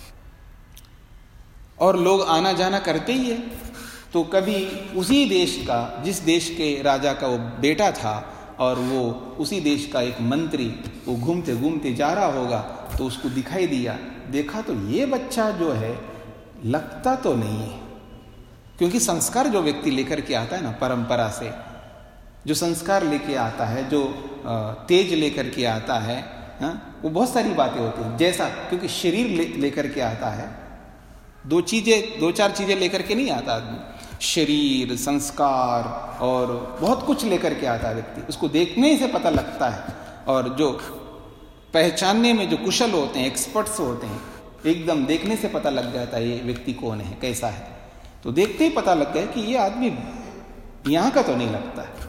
[SPEAKER 1] और लोग आना जाना करते ही है। तो कभी उसी देश का, जिस देश के राजा का वो बेटा था, और वो उसी देश का एक मंत्री, वो घूमते घूमते जा रहा होगा तो उसको दिखाई दिया, देखा तो ये बच्चा जो है लगता तो नहीं है। क्योंकि संस्कार जो व्यक्ति लेकर के आता है ना, परंपरा से जो संस्कार लेके आता है, जो तेज लेकर के आता है, वो बहुत सारी बातें होती हैं। जैसा क्योंकि शरीर लेकर के आता है, दो चार चीजें लेकर के नहीं आता आदमी, शरीर, संस्कार और बहुत कुछ लेकर के आता व्यक्ति, उसको देखने से पता लगता है। और जो पहचानने में जो कुशल होते हैं, एक्सपर्ट्स होते हैं, एकदम देखने से पता लग जाता है ये व्यक्ति कौन है, कैसा है। तो देखते ही पता लग गया कि ये आदमी यहां का तो नहीं लगता है।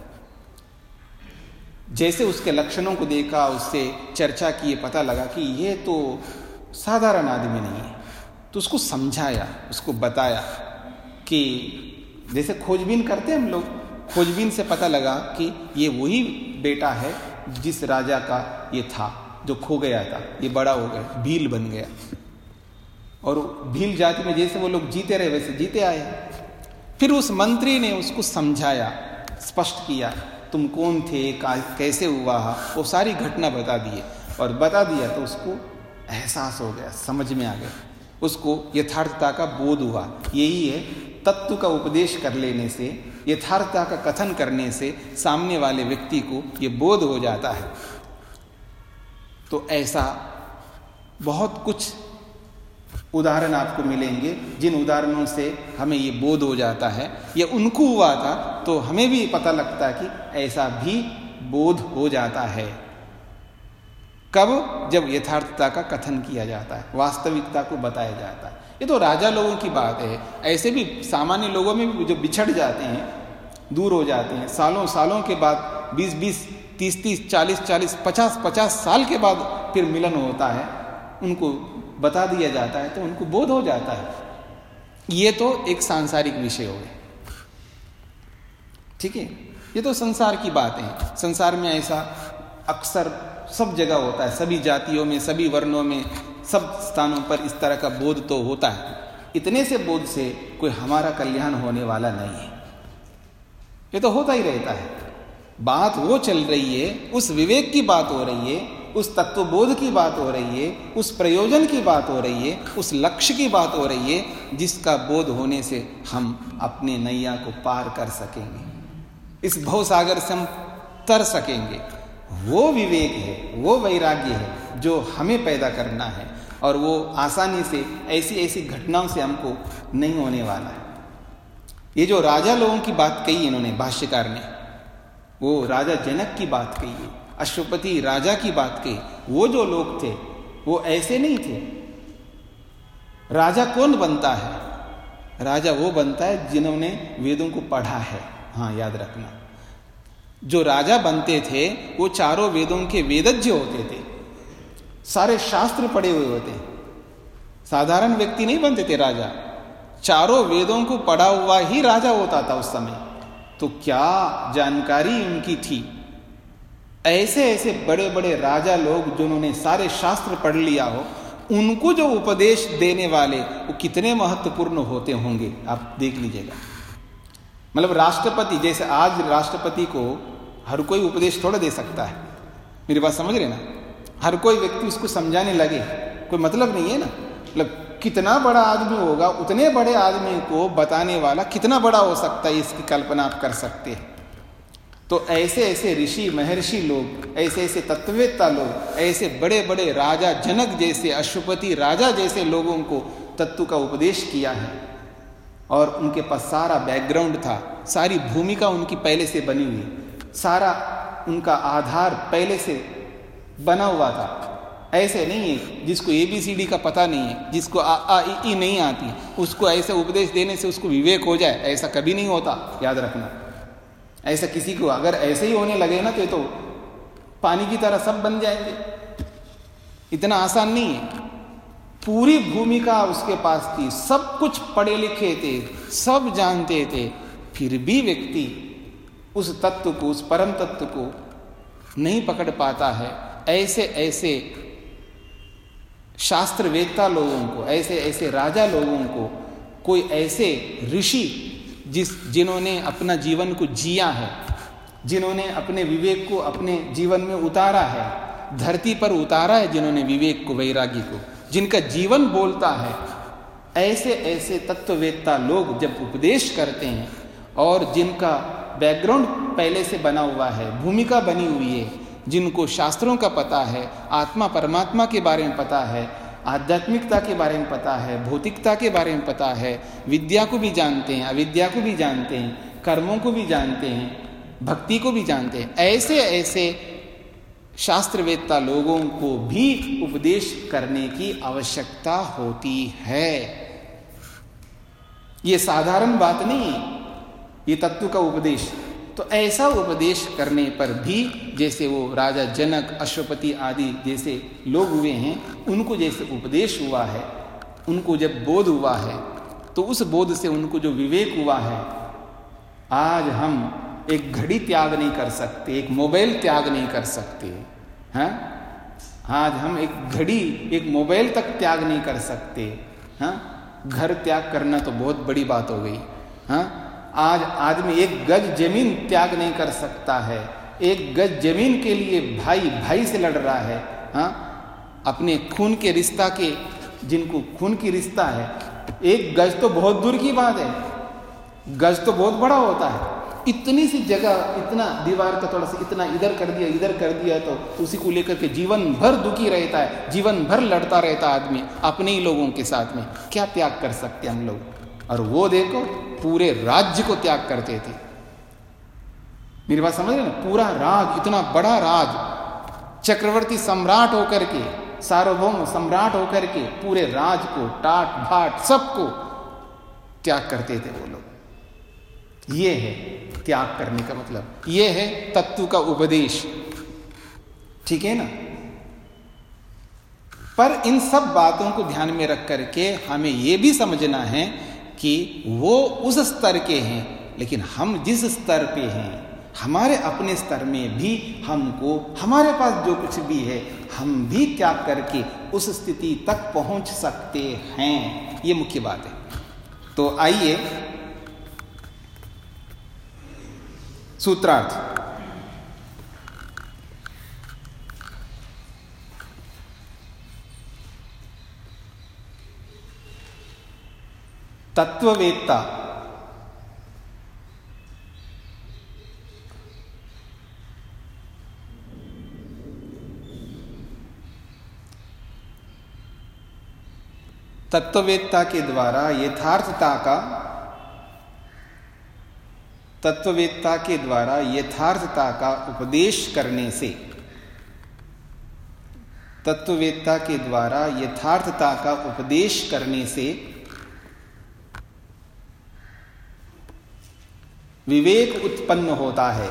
[SPEAKER 1] जैसे उसके लक्षणों को देखा, उससे चर्चा की, पता लगा कि ये तो साधारण आदमी नहीं है। तो उसको समझाया, उसको बताया कि जैसे खोजबीन करते हैं हम लोग, खोजबीन से पता लगा कि ये वही बेटा है जिस राजा का ये था जो खो गया था, ये बड़ा हो गया, भील बन गया। और भील जाति में जैसे वो लोग जीते रहे वैसे जीते आए। फिर उस मंत्री ने उसको समझाया, स्पष्ट किया तुम कौन थे, कैसे हुआ, वो सारी घटना बता दिए। और बता दिया तो उसको एहसास हो गया, समझ में आ गया, उसको यथार्थता का बोध हुआ। यही है, तत्व का उपदेश कर लेने से, यथार्थता का कथन करने से सामने वाले व्यक्ति को ये बोध हो जाता है। तो ऐसा बहुत कुछ उदाहरण आपको मिलेंगे, जिन उदाहरणों से हमें ये बोध हो जाता है, ये उनको हुआ था तो हमें भी पता लगता है कि ऐसा भी बोध हो जाता है। कब? जब यथार्थता का कथन किया जाता है, वास्तविकता को बताया जाता है। ये तो राजा लोगों की बात है। ऐसे भी सामान्य लोगों में भी जो बिछड़ जाते हैं, दूर हो जाते हैं, सालों सालों के बाद, 20-20, 30-30, 40-40, 50-50 साल के बाद फिर मिलन होता है, उनको बता दिया जाता है तो उनको बोध हो जाता है। ये तो एक सांसारिक विषय हो गया, ठीक है। ये तो संसार की बात है। संसार में ऐसा अक्सर सब जगह होता है, सभी जातियों में, सभी वर्णों में, सब स्थानों पर इस तरह का बोध तो होता है। इतने से बोध से कोई हमारा कल्याण होने वाला नहीं है। ये तो होता ही रहता है। बात वो चल रही है, उस विवेक की बात हो रही है, उस तत्वबोध की बात हो रही है, उस प्रयोजन की बात हो रही है, उस लक्ष्य की बात हो रही है, जिसका बोध होने से हम अपने नैया को पार कर सकेंगे, इस भवसागर से हम तर सकेंगे। वो विवेक है, वो वैराग्य है जो हमें पैदा करना है। और वो आसानी से ऐसी ऐसी घटनाओं से हमको नहीं होने वाला है। ये जो राजा लोगों की बात कही इन्होंने, भाष्यकार ने, वो राजा जनक की बात कही है, अश्वपति राजा की बात कही। वो जो लोग थे वो ऐसे नहीं थे। राजा कौन बनता है? राजा वो बनता है जिन्होंने वेदों को पढ़ा है। हाँ, याद रखना, जो राजा बनते थे वो चारों वेदों के वेदज्ञ होते थे, सारे शास्त्र पढ़े हुए होते। साधारण व्यक्ति नहीं बनते थे राजा, चारों वेदों को पढ़ा हुआ ही राजा होता था उस समय। तो क्या जानकारी उनकी थी। ऐसे ऐसे बड़े बड़े राजा लोग जिन्होंने सारे शास्त्र पढ़ लिया हो, उनको जो उपदेश देने वाले वो कितने महत्वपूर्ण होते होंगे, आप देख लीजिएगा। मतलब राष्ट्रपति, जैसे आज राष्ट्रपति को हर कोई उपदेश थोड़ा दे सकता है, मेरी बात समझ रहे ना। हर कोई व्यक्ति उसको समझाने लगे, कोई मतलब नहीं है ना। मतलब कितना बड़ा आदमी होगा, उतने बड़े आदमी को बताने वाला कितना बड़ा हो सकता है, इसकी कल्पना आप कर सकते हैं। तो ऐसे ऐसे ऋषि महर्षि लोग, ऐसे ऐसे तत्ववेत्ता लोग, ऐसे बड़े बड़े राजा जनक जैसे, अश्वपति राजा जैसे लोगों को तत्व का उपदेश किया है। और उनके पास सारा बैकग्राउंड था, सारी भूमिका उनकी पहले से बनी हुई, सारा उनका आधार पहले से बना हुआ था। ऐसे नहीं है जिसको ABCD का पता नहीं है, जिसको A नहीं आती, उसको ऐसे उपदेश देने से उसको विवेक हो जाए, ऐसा कभी नहीं होता, याद रखना। ऐसा किसी को अगर ऐसे ही होने लगे ना तो ये तो पानी की तरह सब बन जाएंगे। इतना आसान नहीं है। पूरी भूमिका उसके पास थी, सब कुछ पढ़े लिखे थे, सब जानते थे, फिर भी व्यक्ति उस तत्व को, उस परम तत्व को नहीं पकड़ पाता है। ऐसे ऐसे शास्त्रवेत्ता लोगों को, ऐसे ऐसे राजा लोगों को, कोई ऐसे ऋषि जिन्होंने अपना जीवन को जिया है, जिन्होंने अपने विवेक को अपने जीवन में उतारा है, धरती पर उतारा है जिन्होंने विवेक को, वैराग्य को, जिनका जीवन बोलता है, ऐसे ऐसे तत्ववेत्ता लोग जब उपदेश करते हैं और जिनका बैकग्राउंड पहले से बना हुआ है, भूमिका बनी हुई है, जिनको शास्त्रों का पता है, आत्मा परमात्मा के बारे में पता है, आध्यात्मिकता के बारे में पता है, भौतिकता के बारे में पता है, विद्या को भी जानते हैं, अविद्या को भी जानते हैं, कर्मों को भी जानते हैं, भक्ति को भी जानते हैं, ऐसे ऐसे शास्त्रवेत्ता लोगों को भी उपदेश करने की आवश्यकता होती है। ये साधारण बात नहीं, ये तत्व का उपदेश। तो ऐसा उपदेश करने पर भी जैसे वो राजा जनक, अश्वपति आदि जैसे लोग हुए हैं, उनको जैसे उपदेश हुआ है, उनको जब बोध हुआ है, तो उस बोध से उनको जो विवेक हुआ है, आज हम एक घड़ी त्याग नहीं कर सकते, एक मोबाइल त्याग नहीं कर सकते हैं। आज हम एक घड़ी, एक मोबाइल तक त्याग नहीं कर सकते हैं। घर त्याग करना तो बहुत बड़ी बात हो गई। हाँ, आज आदमी एक गज जमीन त्याग नहीं कर सकता है। एक गज जमीन के लिए भाई भाई से लड़ रहा है। हाँ, अपने खून के रिश्ता के, जिनको खून की रिश्ता है, एक गज तो बहुत दूर की बात है, गज तो बहुत बड़ा होता है। इतनी सी जगह, इतना दीवार का थोड़ा सा इतना इधर कर दिया तो उसी को लेकर के जीवन भर दुखी रहता है, जीवन भर लड़ता रहता आदमी अपने ही लोगों के साथ में। क्या त्याग कर सकते हम लोग? और वो देखो पूरे राज्य को त्याग करते थे। मेरी बात समझ रहे ना? पूरा राज, इतना बड़ा राज, चक्रवर्ती सम्राट होकर के, सार्वभौम सम्राट होकर के पूरे राज को, टाट भाट सबको त्याग करते थे वो लोग। ये है त्याग करने का मतलब, ये है तत्व का उपदेश। ठीक है ना? पर इन सब बातों को ध्यान में रख करके हमें यह भी समझना है कि वो उस स्तर के हैं, लेकिन हम जिस स्तर पे हैं, हमारे अपने स्तर में भी हमको, हमारे पास जो कुछ भी है, हम भी त्याग करके उस स्थिति तक पहुंच सकते हैं। ये मुख्य बात है। तो आइए सूत्रार्थ। तत्ववेत्ता तत्ववेत्ता के द्वारा यथार्थता का उपदेश करने से, तत्ववेत्ता के द्वारा यथार्थता का उपदेश करने से विवेक उत्पन्न होता है।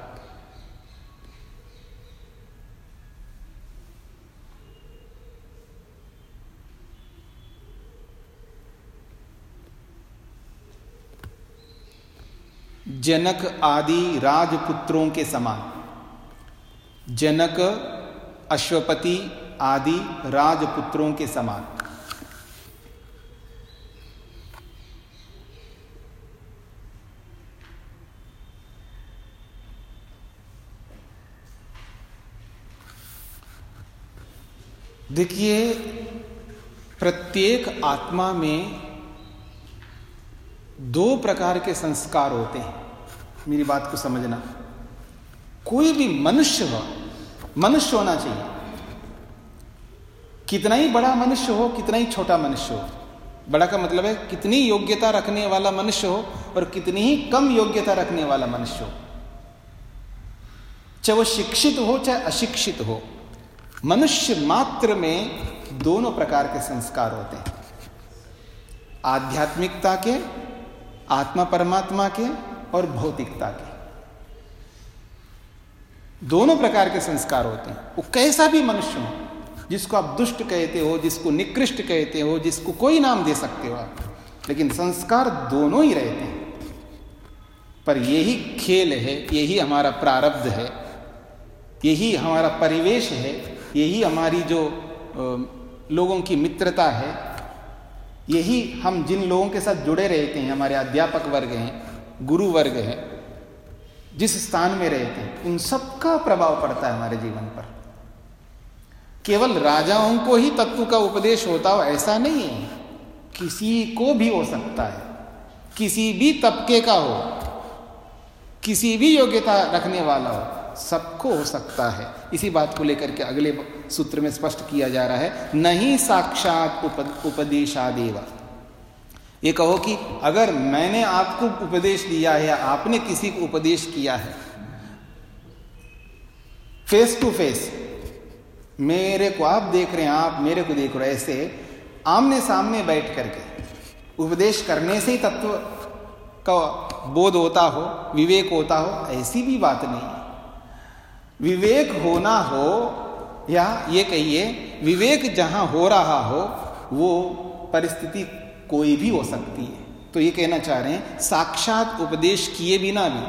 [SPEAKER 1] जनक आदि राजपुत्रों के समान, जनक, अश्वपति आदि राजपुत्रों के समान। देखिए, प्रत्येक आत्मा में दो प्रकार के संस्कार होते हैं। मेरी बात को समझना। कोई भी मनुष्य होना चाहिए, कितना ही बड़ा मनुष्य हो, कितना ही छोटा मनुष्य हो। बड़ा का मतलब है कितनी योग्यता रखने वाला मनुष्य हो और कितनी ही कम योग्यता रखने वाला मनुष्य हो, चाहे वो शिक्षित हो चाहे अशिक्षित हो, मनुष्य मात्र में दोनों प्रकार के संस्कार होते हैं। आध्यात्मिकता के, आत्मा परमात्मा के, और भौतिकता के, दोनों प्रकार के संस्कार होते हैं। वो कैसा भी मनुष्य हो, जिसको आप दुष्ट कहते हो, जिसको निकृष्ट कहते हो, जिसको कोई नाम दे सकते हो आप, लेकिन संस्कार दोनों ही रहते हैं। पर यही खेल है, यही हमारा प्रारब्ध है, यही हमारा परिवेश है, यही हमारी जो लोगों की मित्रता है, यही हम जिन लोगों के साथ जुड़े रहते हैं, हमारे अध्यापक वर्ग हैं, गुरु वर्ग है, जिस स्थान में रहते हैं, उन सब का प्रभाव पड़ता है हमारे जीवन पर। केवल राजाओं को ही तत्व का उपदेश होता हो ऐसा नहीं है, किसी को भी हो सकता है, किसी भी तबके का हो, किसी भी योग्यता रखने वाला हो, सबको हो सकता है। इसी बात को लेकर के अगले सूत्र में स्पष्ट किया जा रहा है, नहीं साक्षात उपदेशादेव। ये कहो कि अगर मैंने आपको उपदेश दिया है या आपने किसी को उपदेश किया है, फेस टू फेस, मेरे को आप देख रहे हैं, आप मेरे को देख रहे हैं, ऐसे आमने सामने बैठ करके उपदेश करने से ही तत्व का बोध होता हो, विवेक होता हो, ऐसी भी बात नहीं। विवेक होना हो, या ये कहिए विवेक जहां हो रहा हो वो परिस्थिति कोई भी हो सकती है। तो ये कहना चाह रहे हैं साक्षात उपदेश किए बिना भी,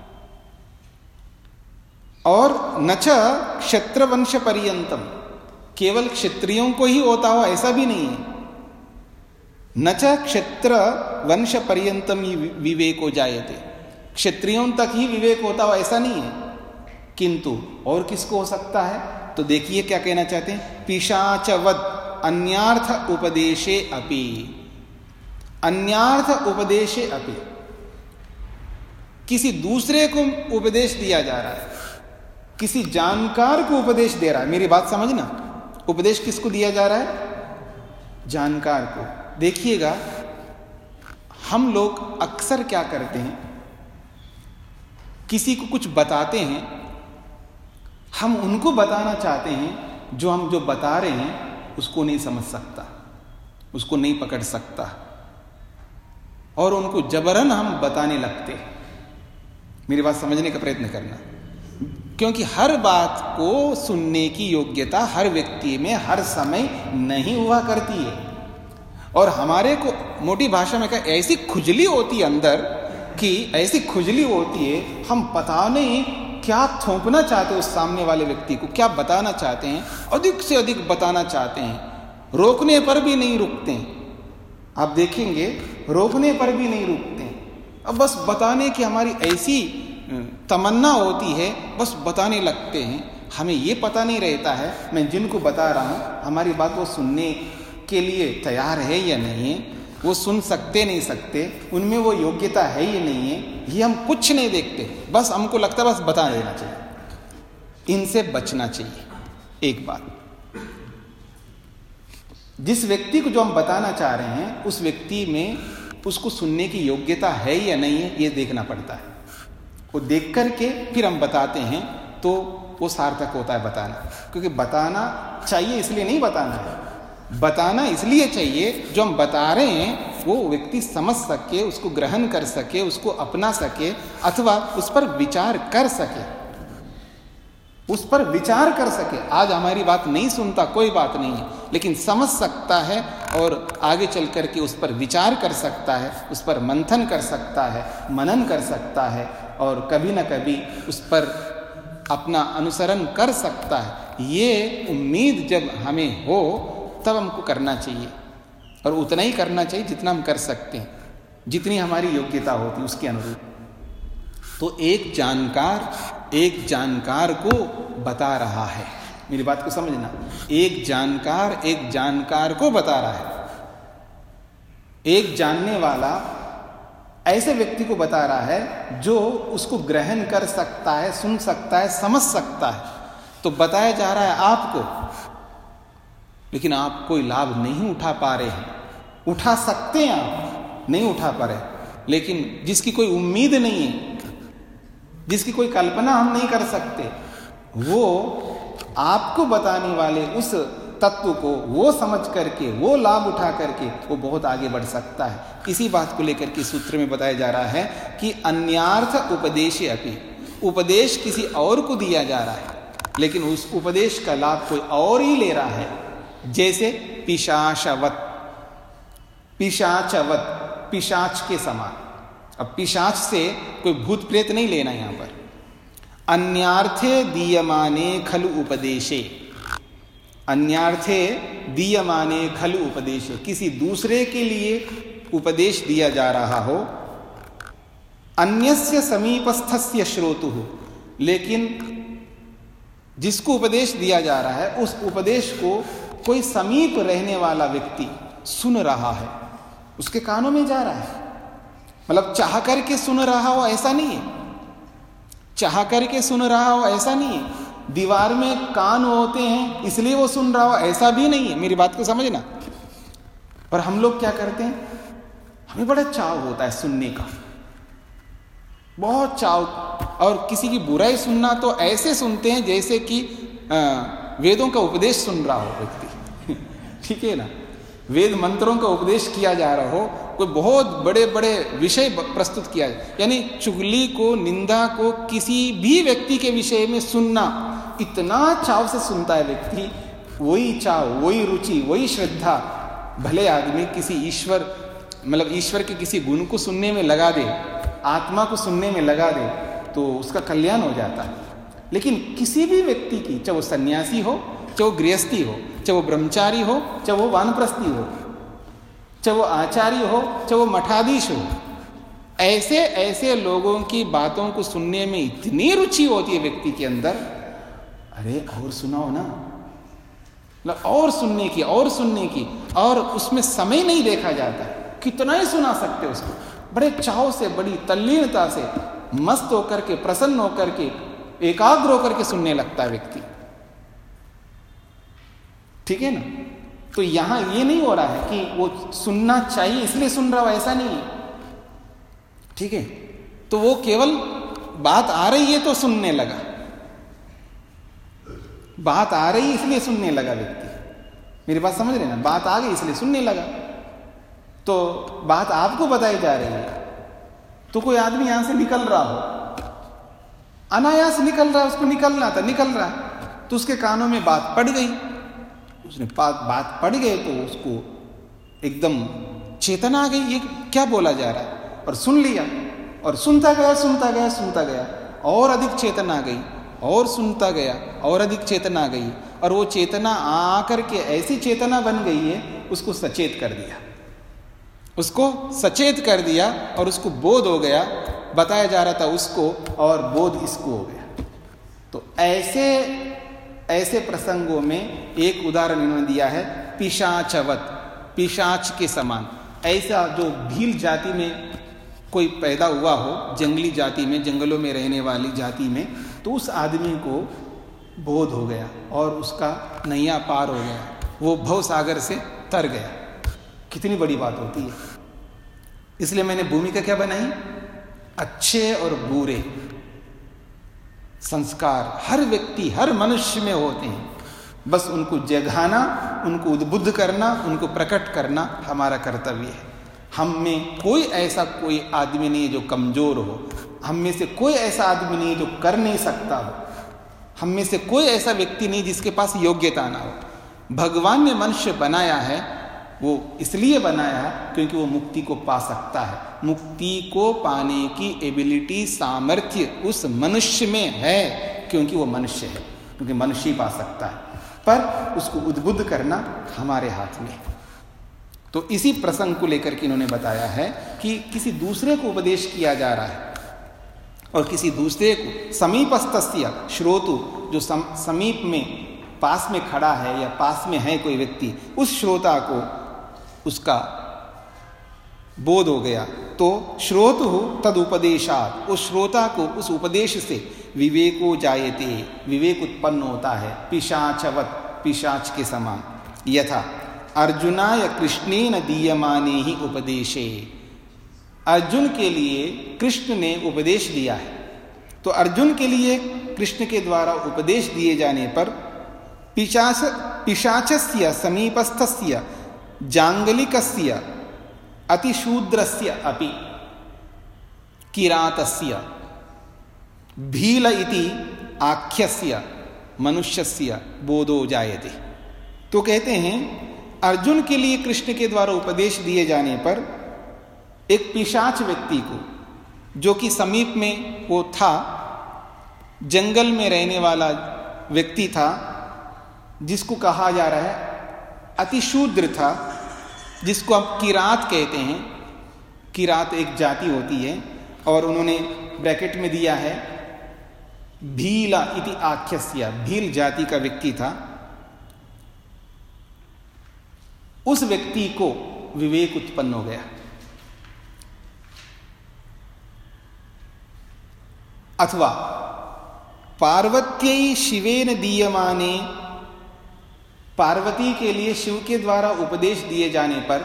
[SPEAKER 1] और न च क्षत्र वंश पर्यंतम, केवल क्षत्रियों को ही होता हो ऐसा भी नहीं है। न च क्षत्र वंश पर्यंतम विवेको जायते, क्षत्रियों तक ही विवेक होता हो ऐसा नहीं है, किंतु और किसको हो सकता है? तो देखिए क्या कहना चाहते हैं, पिशाचवद अन्यार्थ उपदेशे अपि, अन्यार्थ उपदेशे अपि, किसी दूसरे को उपदेश दिया जा रहा है, किसी जानकार को उपदेश दे रहा है। मेरी बात समझना, उपदेश किसको दिया जा रहा है? जानकार को। देखिएगा हम लोग अक्सर क्या करते हैं, किसी को कुछ बताते हैं, हम उनको बताना चाहते हैं जो हम जो बता रहे हैं उसको नहीं समझ सकता, उसको नहीं पकड़ सकता, और उनको जबरन हम बताने लगते। मेरी बात समझने का प्रयत्न करना, क्योंकि हर बात को सुनने की योग्यता हर व्यक्ति में हर समय नहीं हुआ करती है। और हमारे को मोटी भाषा में क्या ऐसी खुजली होती है अंदर, कि ऐसी खुजली होती है, हम पता नहीं क्या थोपना चाहते हैं उस सामने वाले व्यक्ति को, क्या बताना चाहते हैं, अधिक से अधिक बताना चाहते हैं, रोकने पर भी नहीं रुकते हैं। आप देखेंगे रोकने पर भी नहीं रुकते हैं, अब बस बताने की हमारी ऐसी तमन्ना होती है, बस बताने लगते हैं। हमें ये पता नहीं रहता है मैं जिनको बता रहा हूं हमारी बात वो सुनने के लिए तैयार है या नहीं है, वो सुन सकते नहीं सकते, उनमें वो योग्यता है या नहीं है, ये हम कुछ नहीं देखते। बस हमको लगता है बस बता देना चाहिए। इनसे बचना चाहिए। एक बात, जिस व्यक्ति को जो हम बताना चाह रहे हैं उस व्यक्ति में उसको सुनने की योग्यता है या नहीं है, ये देखना पड़ता है। वो देख करके फिर हम बताते हैं तो वो सार्थक होता है बताना। क्योंकि बताना चाहिए इसलिए नहीं बताना है, बताना इसलिए चाहिए जो हम बता रहे हैं वो व्यक्ति समझ सके, उसको ग्रहण कर सके, उसको अपना सके, अथवा उस पर विचार कर सके, उस पर विचार कर सके। आज हमारी बात नहीं सुनता कोई बात नहीं है, लेकिन समझ सकता है और आगे चल करके उस पर विचार कर सकता है, उस पर मंथन कर सकता है, मनन कर सकता है, और कभी न कभी उस पर अपना अनुसरण कर सकता है। ये उम्मीद जब हमें हो तब हमको करना चाहिए, और उतना ही करना चाहिए जितना हम कर सकते हैं, जितनी हमारी योग्यता होती है उसके अनुरूप। तो एक जानकार को बता रहा है, मेरी बात को समझना, एक जानकार को बता रहा है। एक जानने वाला ऐसे व्यक्ति को बता रहा है जो उसको ग्रहण कर सकता है, सुन सकता है, समझ सकता है। तो बताया जा रहा है आपको, लेकिन आप कोई लाभ नहीं उठा पा रहे हैं। उठा सकते हैं आप, नहीं उठा पा रहे, लेकिन जिसकी कोई उम्मीद नहीं है, जिसकी कोई कल्पना हम नहीं कर सकते, वो आपको बताने वाले उस तत्व को वो समझ करके, वो लाभ उठा करके वो बहुत आगे बढ़ सकता है। इसी बात को लेकर के सूत्र में बताया जा रहा है कि अन्यार्थ उपदेशे अपि, उपदेश किसी और को दिया जा रहा है, लेकिन उस उपदेश का लाभ कोई और ही ले रहा है। जैसे पिशाचवत, पिशाच के समान। अब पिशाच से कोई भूत प्रेत नहीं लेना यहां पर। अन्यार्थे दीयमाने खलु उपदेशे, अन्यार्थे दीयमाने खलु उपदेशे, किसी दूसरे के लिए उपदेश दिया जा रहा हो। अन्यस्य समीपस्थस्य श्रोतुः, लेकिन जिसको उपदेश दिया जा रहा है उस उपदेश को कोई समीप रहने वाला व्यक्ति सुन रहा है, उसके कानों में जा रहा है। मतलब चाह करके सुन रहा हो ऐसा नहीं है, चाह करके सुन रहा हो ऐसा नहीं है, दीवार में कान होते हैं इसलिए वो सुन रहा हो ऐसा भी नहीं है, मेरी बात को समझना। पर हम लोग क्या करते हैं, हमें बड़ा चाव होता है सुनने का, बहुत चाव, और किसी की बुराई सुनना तो ऐसे सुनते हैं जैसे कि वेदों का उपदेश सुन रहा हो व्यक्ति ठीक है ना, वेद मंत्रों का उपदेश किया जा रहा हो, कोई बहुत बड़े बड़े विषय प्रस्तुत किया जाए, यानी चुगली को, निंदा को, किसी भी व्यक्ति के विषय में सुनना इतना चाव से सुनता है व्यक्ति, वही चाव, वही रुचि, वही श्रद्धा भले आदमी किसी ईश्वर, मतलब ईश्वर के किसी गुण को सुनने में लगा दे, आत्मा को सुनने में लगा दे तो उसका कल्याण हो जाता है। लेकिन किसी भी व्यक्ति की, चाहे वो सन्यासी हो, चाहे वो गृहस्थी हो, चाहे वो ब्रह्मचारी हो, चाहे वो वानप्रस्थी हो, चाहे वो आचार्य हो, चाहे वो मठाधीश हो, ऐसे ऐसे लोगों की बातों को सुनने में इतनी रुचि होती है व्यक्ति के अंदर, अरे और सुनाओ ना, और सुनने की, और सुनने की, और उसमें समय नहीं देखा जाता, कितना ही सुना सकते उसको, बड़े चाव से, बड़ी तल्लीनता से, मस्त होकर के, प्रसन्न होकर के, एकाग्र होकर के सुनने लगता है व्यक्ति, ठीक है ना। तो यहां ये नहीं हो रहा है कि वो सुनना चाहिए इसलिए सुन रहा हो, ऐसा नहीं है, ठीक है। तो वो केवल बात आ रही है तो सुनने लगा, बात आ रही है इसलिए सुनने लगा व्यक्ति, मेरी बात समझ रहे ना, बात आ गई इसलिए सुनने लगा। तो बात आपको बताई जा रही है, तो कोई आदमी यहां से निकल रहा हो, अनायास निकल रहा है, उसको निकलना था, निकल रहा है, तो उसके कानों में बात पड़ गई, उसने बात पड़ गई तो उसको एकदम चेतना आ गई, ये क्या बोला जा रहा है, और सुन लिया, और सुनता गया, सुनता गया, सुनता गया, और अधिक चेतना आ गई, और सुनता गया, और अधिक चेतना आ गई, और वो चेतना आकर के ऐसी चेतना बन गई है, उसको सचेत कर दिया, उसको सचेत कर दिया, और उसको बोध हो गया, बताया जा रहा था उसको, और बोध इसको हो गया। तो ऐसे ऐसे प्रसंगों में एक उदाहरण इन्होंने दिया है, पिशाचवत, पिशाच के समान, ऐसा जो भील जाति में कोई पैदा हुआ हो, जंगली जाति में, जंगलों में रहने वाली जाति में, तो उस आदमी को बोध हो गया और उसका नैया पार हो गया, वो भव सागर से तर गया। कितनी बड़ी बात होती है। इसलिए मैंने भूमिका क्या बनाई, अच्छे और बुरे संस्कार हर व्यक्ति, हर मनुष्य में होते हैं, बस उनको जगाना, उनको उद्बुद्ध करना, उनको प्रकट करना हमारा कर्तव्य है। हम में कोई ऐसा कोई आदमी नहीं है जो कमजोर हो, हम में से कोई ऐसा आदमी नहीं है जो कर नहीं सकता हो, हम में से कोई ऐसा व्यक्ति नहीं जिसके पास योग्यता ना हो। भगवान ने मनुष्य बनाया है, वो इसलिए बनाया क्योंकि वो मुक्ति को पा सकता है, मुक्ति को पाने की एबिलिटी, सामर्थ्य उस मनुष्य में है, क्योंकि वो मनुष्य है, क्योंकि मनुष्य ही पा सकता है, पर उसको उद्बुद्ध करना हमारे हाथ में। तो इसी प्रसंग को लेकर के इन्होंने बताया है कि किसी दूसरे को उपदेश किया जा रहा है, और किसी दूसरे को, समीपस्थस्य श्रोतु, जो समीप में, पास में खड़ा है या पास में है कोई व्यक्ति, उस श्रोता को उसका बोध हो गया, तो श्रोतु तद उपदेशात, उस श्रोता को उस उपदेश से विवेको जायते, विवेक उत्पन्न होता है, पिशाचवत, पिशाच के समान। यथा अर्जुनाय कृष्णेन दीयमाने ही उपदेशे, अर्जुन के लिए कृष्ण ने उपदेश दिया है, तो अर्जुन के लिए कृष्ण के द्वारा उपदेश दिए जाने पर पिशाचस्य समीपस्थस्य जांगलिकस्य अतिशूद्रस्य अपि किरातस्य भील इति आख्यस्य मनुष्यस्य बोधो जायते। तो कहते हैं अर्जुन के लिए कृष्ण के द्वारा उपदेश दिए जाने पर एक पिशाच व्यक्ति को, जो कि समीप में वो था, जंगल में रहने वाला व्यक्ति था, जिसको कहा जा रहा है अतिशूद्र था, जिसको आप किरात कहते हैं। किरात एक जाति होती है, और उन्होंने ब्रैकेट में दिया है भीला इति आख्यस्य, भील जाति का व्यक्ति था। उस व्यक्ति को विवेक उत्पन्न हो गया। अथवा पार्वत्यै शिवेन दीयमाने, पार्वती के लिए शिव के द्वारा उपदेश दिए जाने पर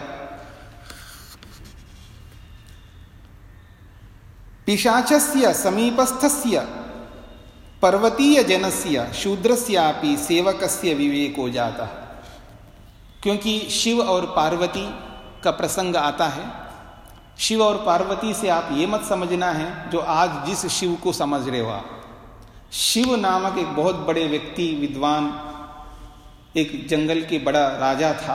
[SPEAKER 1] पिशाचस्य समीपस्थस्य पर्वतीय जनस्य शूद्रस्यापि सेवकस्य विवेको जाता। क्योंकि शिव और पार्वती का प्रसंग आता है। शिव और पार्वती से आप ये मत समझना है जो आज जिस शिव को समझ रहे हो आप। शिव नामक एक बहुत बड़े व्यक्ति, विद्वान, एक जंगल के बड़ा राजा था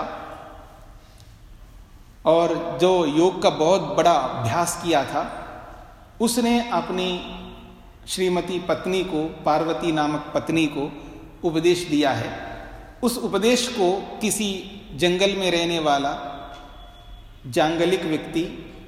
[SPEAKER 1] और जो योग का बहुत बड़ा अभ्यास किया था। उसने अपनी श्रीमती पत्नी को, पार्वती नामक पत्नी को उपदेश दिया है। उस उपदेश को किसी जंगल में रहने वाला जांगलिक व्यक्ति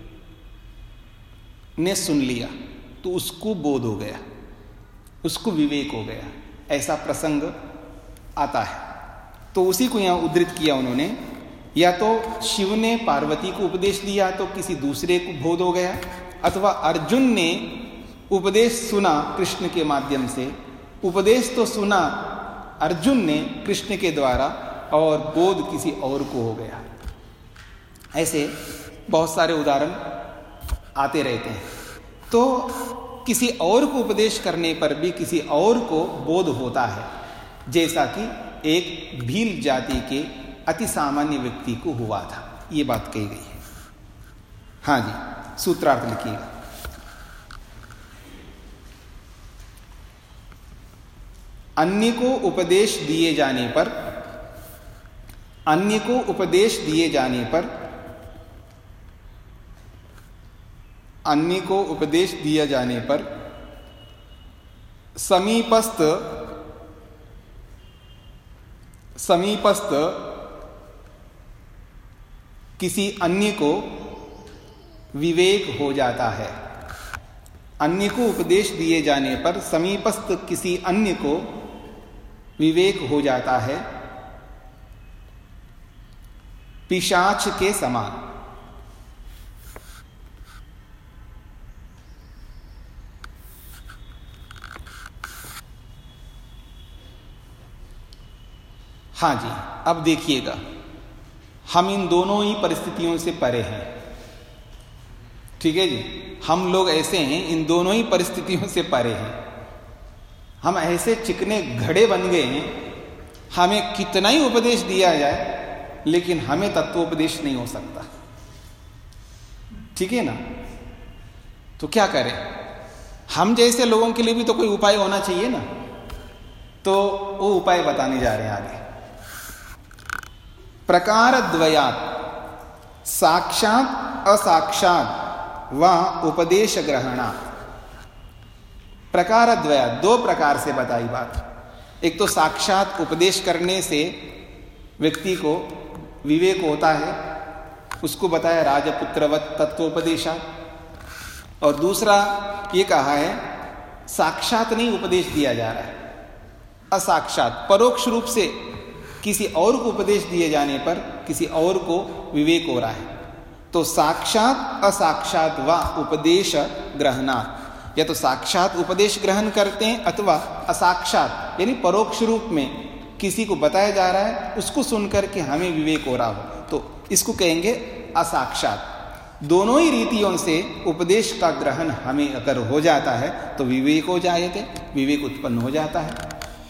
[SPEAKER 1] ने सुन लिया तो उसको बोध हो गया, उसको विवेक हो गया। ऐसा प्रसंग आता है। तो उसी को यहाँ उद्धृत किया उन्होंने। या तो शिव ने पार्वती को उपदेश दिया तो किसी दूसरे को बोध हो गया, अथवा अर्जुन ने उपदेश सुना कृष्ण के माध्यम से। उपदेश तो सुना अर्जुन ने कृष्ण के द्वारा और बोध किसी और को हो गया। ऐसे बहुत सारे उदाहरण आते रहते हैं। तो किसी और को उपदेश करने पर भी किसी और को बोध होता है, जैसा कि एक भील जाति के अति सामान्य व्यक्ति को हुआ था। ये बात कही गई है। हाँ जी, सूत्रार्थ लिखिएगा। अन्य को उपदेश दिए जाने पर, अन्य को उपदेश दिए जाने पर, अन्य को उपदेश दिया जाने पर समीपस्थ किसी अन्य को विवेक हो जाता है। अन्य को उपदेश दिए जाने पर समीपस्थ किसी अन्य को विवेक हो जाता है, पिशाच के समान। हाँ जी, अब देखिएगा, हम इन दोनों ही परिस्थितियों से परे हैं। ठीक है जी, हम लोग ऐसे हैं, इन दोनों ही परिस्थितियों से परे हैं। हम ऐसे चिकने घड़े बन गए हैं, हमें कितना ही उपदेश दिया जाए लेकिन हमें तत्वोपदेश नहीं हो सकता। ठीक है ना? तो क्या करें? हम जैसे लोगों के लिए भी तो कोई उपाय होना चाहिए ना। तो वो उपाय बताने जा रहे हैं आगे। प्रकार द्वयात् साक्षात असाक्षात व उपदेश ग्रहणात्। प्रकार द्वयात्, दो प्रकार से बताई बात। एक तो साक्षात उपदेश करने से व्यक्ति को विवेक होता है, उसको बताया राजपुत्रवत् तत्वोपदेशात्। और दूसरा ये कहा है साक्षात नहीं उपदेश दिया जा रहा है, असाक्षात परोक्ष रूप से किसी और को उपदेश दिए जाने पर किसी और को विवेक हो रहा है। तो साक्षात असाक्षात व उपदेश ग्रहणात्, या तो साक्षात उपदेश ग्रहण करते हैं अथवा असाक्षात यानी परोक्ष रूप में किसी को बताया जा रहा है, उसको सुनकर के हमें विवेक हो रहा हो, तो इसको कहेंगे असाक्षात। दोनों ही रीतियों से उपदेश का ग्रहण हमें अगर हो जाता है तो विवेक हो जाएगा, विवेक उत्पन्न हो जाता है।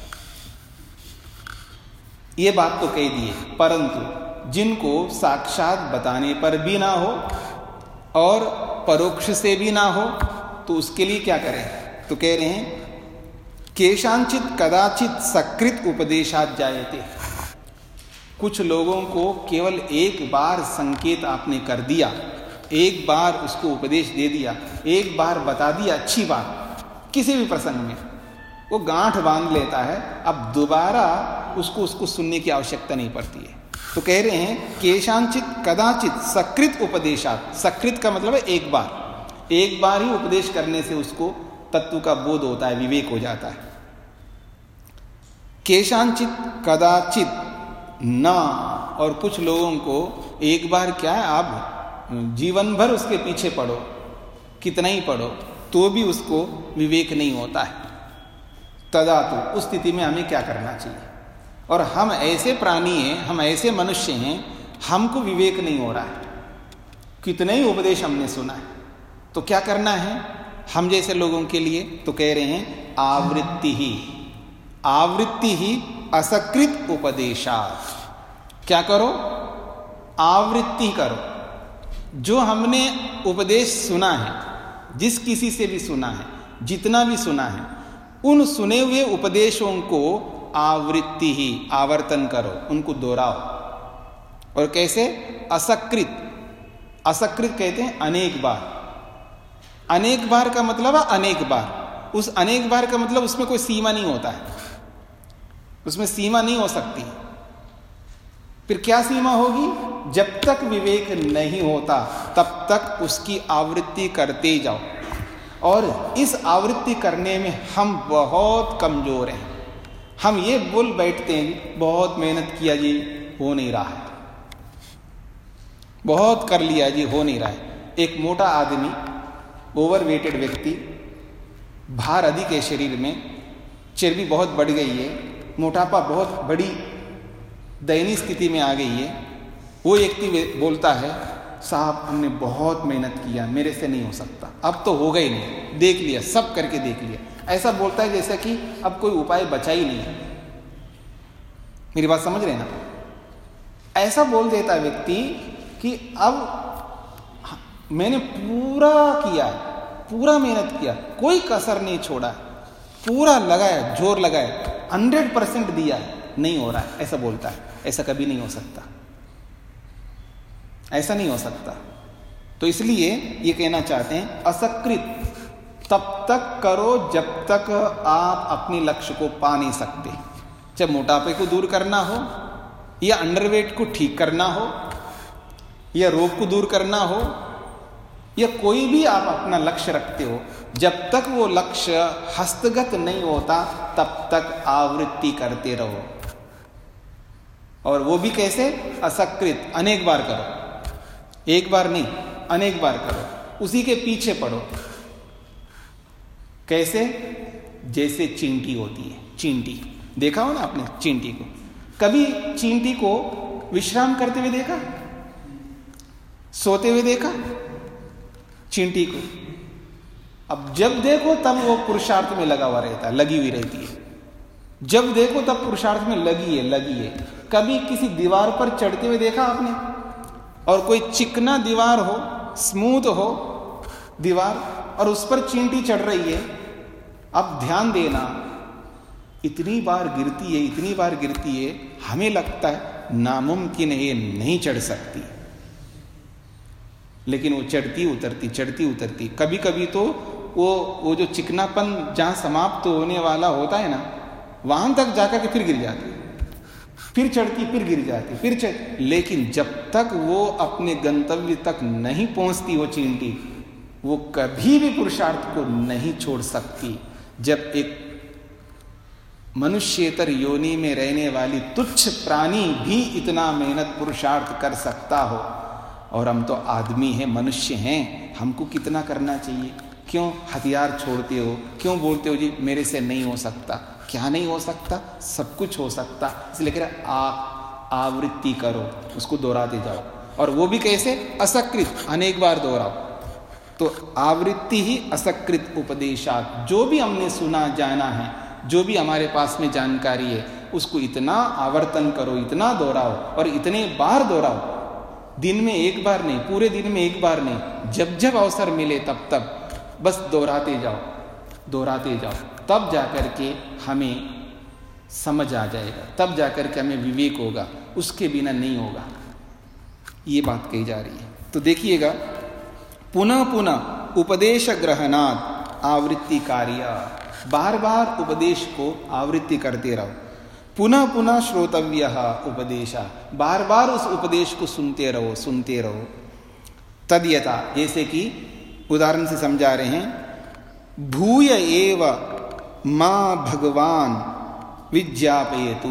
[SPEAKER 1] ये बात तो कह दी है, परंतु जिनको साक्षात बताने पर भी ना हो और परोक्ष से भी ना हो तो उसके लिए क्या करें? तो कह रहे हैं केशांचित कदाचित सकृत उपदेशात जायते। कुछ लोगों को केवल एक बार संकेत आपने कर दिया, एक बार उसको उपदेश दे दिया, एक बार बता दिया अच्छी बात किसी भी प्रसंग में, वो गांठ बांध लेता है, अब दोबारा उसको सुनने की आवश्यकता नहीं पड़ती है। तो कह रहे हैं केशांचित कदाचित सकृत उपदेशात। सकृत का मतलब है एक बार ही उपदेश करने से उसको तत्व का बोध होता है, विवेक हो जाता है। केशांचित कदाचित ना, और कुछ लोगों को एक बार क्या है, आप जीवन भर उसके पीछे पढ़ो, कितना ही पढ़ो तो भी उसको विवेक नहीं होता है। तदा तो उस स्थिति में हमें क्या करना चाहिए? और हम ऐसे प्राणी हैं, हम ऐसे मनुष्य हैं, हमको विवेक नहीं हो रहा है, कितने ही उपदेश हमने सुना है, तो क्या करना है हम जैसे लोगों के लिए? तो कह रहे हैं आवृत्ति ही असकृत उपदेशात्। क्या करो? आवृत्ति करो। जो हमने उपदेश सुना है, जिस किसी से भी सुना है, जितना भी सुना है, उन सुने हुए उपदेशों को आवृत्ति ही, आवर्तन करो, उनको दोहराओ। और कैसे? असकृत। असकृत कहते हैं अनेक बार। अनेक बार का मतलब है अनेक बार। उस अनेक बार का मतलब उसमें कोई सीमा नहीं होता है, उसमें सीमा नहीं हो सकती। फिर क्या सीमा होगी? जब तक विवेक नहीं होता तब तक उसकी आवृत्ति करते जाओ। और इस आवृत्ति करने में हम बहुत कमजोर हैं। हम ये बोल बैठते हैं बहुत मेहनत किया जी, हो नहीं रहा है, बहुत कर लिया जी, हो नहीं रहा है। एक मोटा आदमी, ओवरवेटेड व्यक्ति, भार अधिक है शरीर में, चर्बी बहुत बढ़ गई है, मोटापा बहुत बड़ी दयनीय स्थिति में आ गई है, वो व्यक्ति बोलता है साहब हमने बहुत मेहनत किया, मेरे से नहीं हो सकता, अब तो होगा ही नहीं, देख लिया, सब करके देख लिया। ऐसा बोलता है जैसा कि अब कोई उपाय बचा ही नहीं है। मेरी बात समझ रहे ना? ऐसा बोल देता व्यक्ति कि अब मैंने पूरा किया, पूरा मेहनत किया, कोई कसर नहीं छोड़ा, पूरा लगाया, जोर लगाया, 100% दिया, नहीं हो रहा है, ऐसा बोलता है। ऐसा कभी नहीं हो सकता, ऐसा नहीं हो सकता। तो इसलिए ये कहना चाहते हैं असकृत तब तक करो जब तक आप अपने लक्ष्य को पा नहीं सकते। जब मोटापे को दूर करना हो, या अंडरवेट को ठीक करना हो, या रोग को दूर करना हो, या कोई भी आप अपना लक्ष्य रखते हो, जब तक वो लक्ष्य हस्तगत नहीं होता तब तक आवृत्ति करते रहो। और वो भी कैसे? असकृत, अनेक बार करो, एक बार नहीं, अनेक बार करो, उसी के पीछे पड़ो। कैसे? जैसे चींटी होती है, चींटी देखा हो ना आपने चींटी को? कभी चींटी को विश्राम करते हुए देखा? सोते हुए देखा चींटी को? अब जब देखो तब वो पुरुषार्थ में लगा हुआ रहता है, लगी हुई रहती है। जब देखो तब पुरुषार्थ में लगी है। कभी किसी दीवार पर चढ़ते हुए देखा आपने? और कोई चिकना दीवार हो, स्मूथ हो दीवार, और उस पर चींटी चढ़ रही है। अब ध्यान देना, इतनी बार गिरती है, हमें लगता है नामुमकिन है, नहीं चढ़ सकती, लेकिन वो चढ़ती उतरती। कभी कभी तो वो जो चिकनापन जहां समाप्त होने वाला होता है ना, वहां तक जाकर के फिर गिर जाती, फिर चढ़ती, फिर गिर जाती, लेकिन जब तक वो अपने गंतव्य तक नहीं पहुंचती वो चींटी, वो कभी भी पुरुषार्थ को नहीं छोड़ सकती। जब एक मनुष्येतर योनि में रहने वाली तुच्छ प्राणी भी इतना मेहनत पुरुषार्थ कर सकता हो, और हम तो आदमी हैं, मनुष्य हैं, हमको कितना करना चाहिए? क्यों हथियार छोड़ते हो? क्यों बोलते हो जी मेरे से नहीं हो सकता? क्या नहीं हो सकता? सब कुछ हो सकता। इसलिए कह रहा आप आवृत्ति करो, उसको दोहराते जाओ। और वो भी कैसे? असकृत, अनेक बार दोहराओ। तो आवृत्ति ही असकृत उपदेशात्। जो भी हमने सुना जाना है, जो भी हमारे पास में जानकारी है, उसको इतना आवर्तन करो, इतना दोहराओ, और इतने बार दोहराओ, दिन में एक बार नहीं, पूरे दिन में एक बार नहीं, जब जब अवसर मिले तब तब बस दोहराते जाओ, तब जाकर के हमें समझ आ जाएगा, तब जाकर के हमें विवेक होगा, उसके बिना नहीं होगा। ये बात कही जा रही है। तो देखिएगा, पुनः पुनः उपदेश ग्रहणात् आवृत्ति कार्य, बार बार उपदेश को आवृत्ति करते रहो। पुनः पुनः श्रोतव्य उपदेश, बार बार उस उपदेश को सुनते रहो। तद्यथा, जैसे कि उदाहरण से समझा रहे हैं, भूय एव मां भगवान विज्ञापयतु।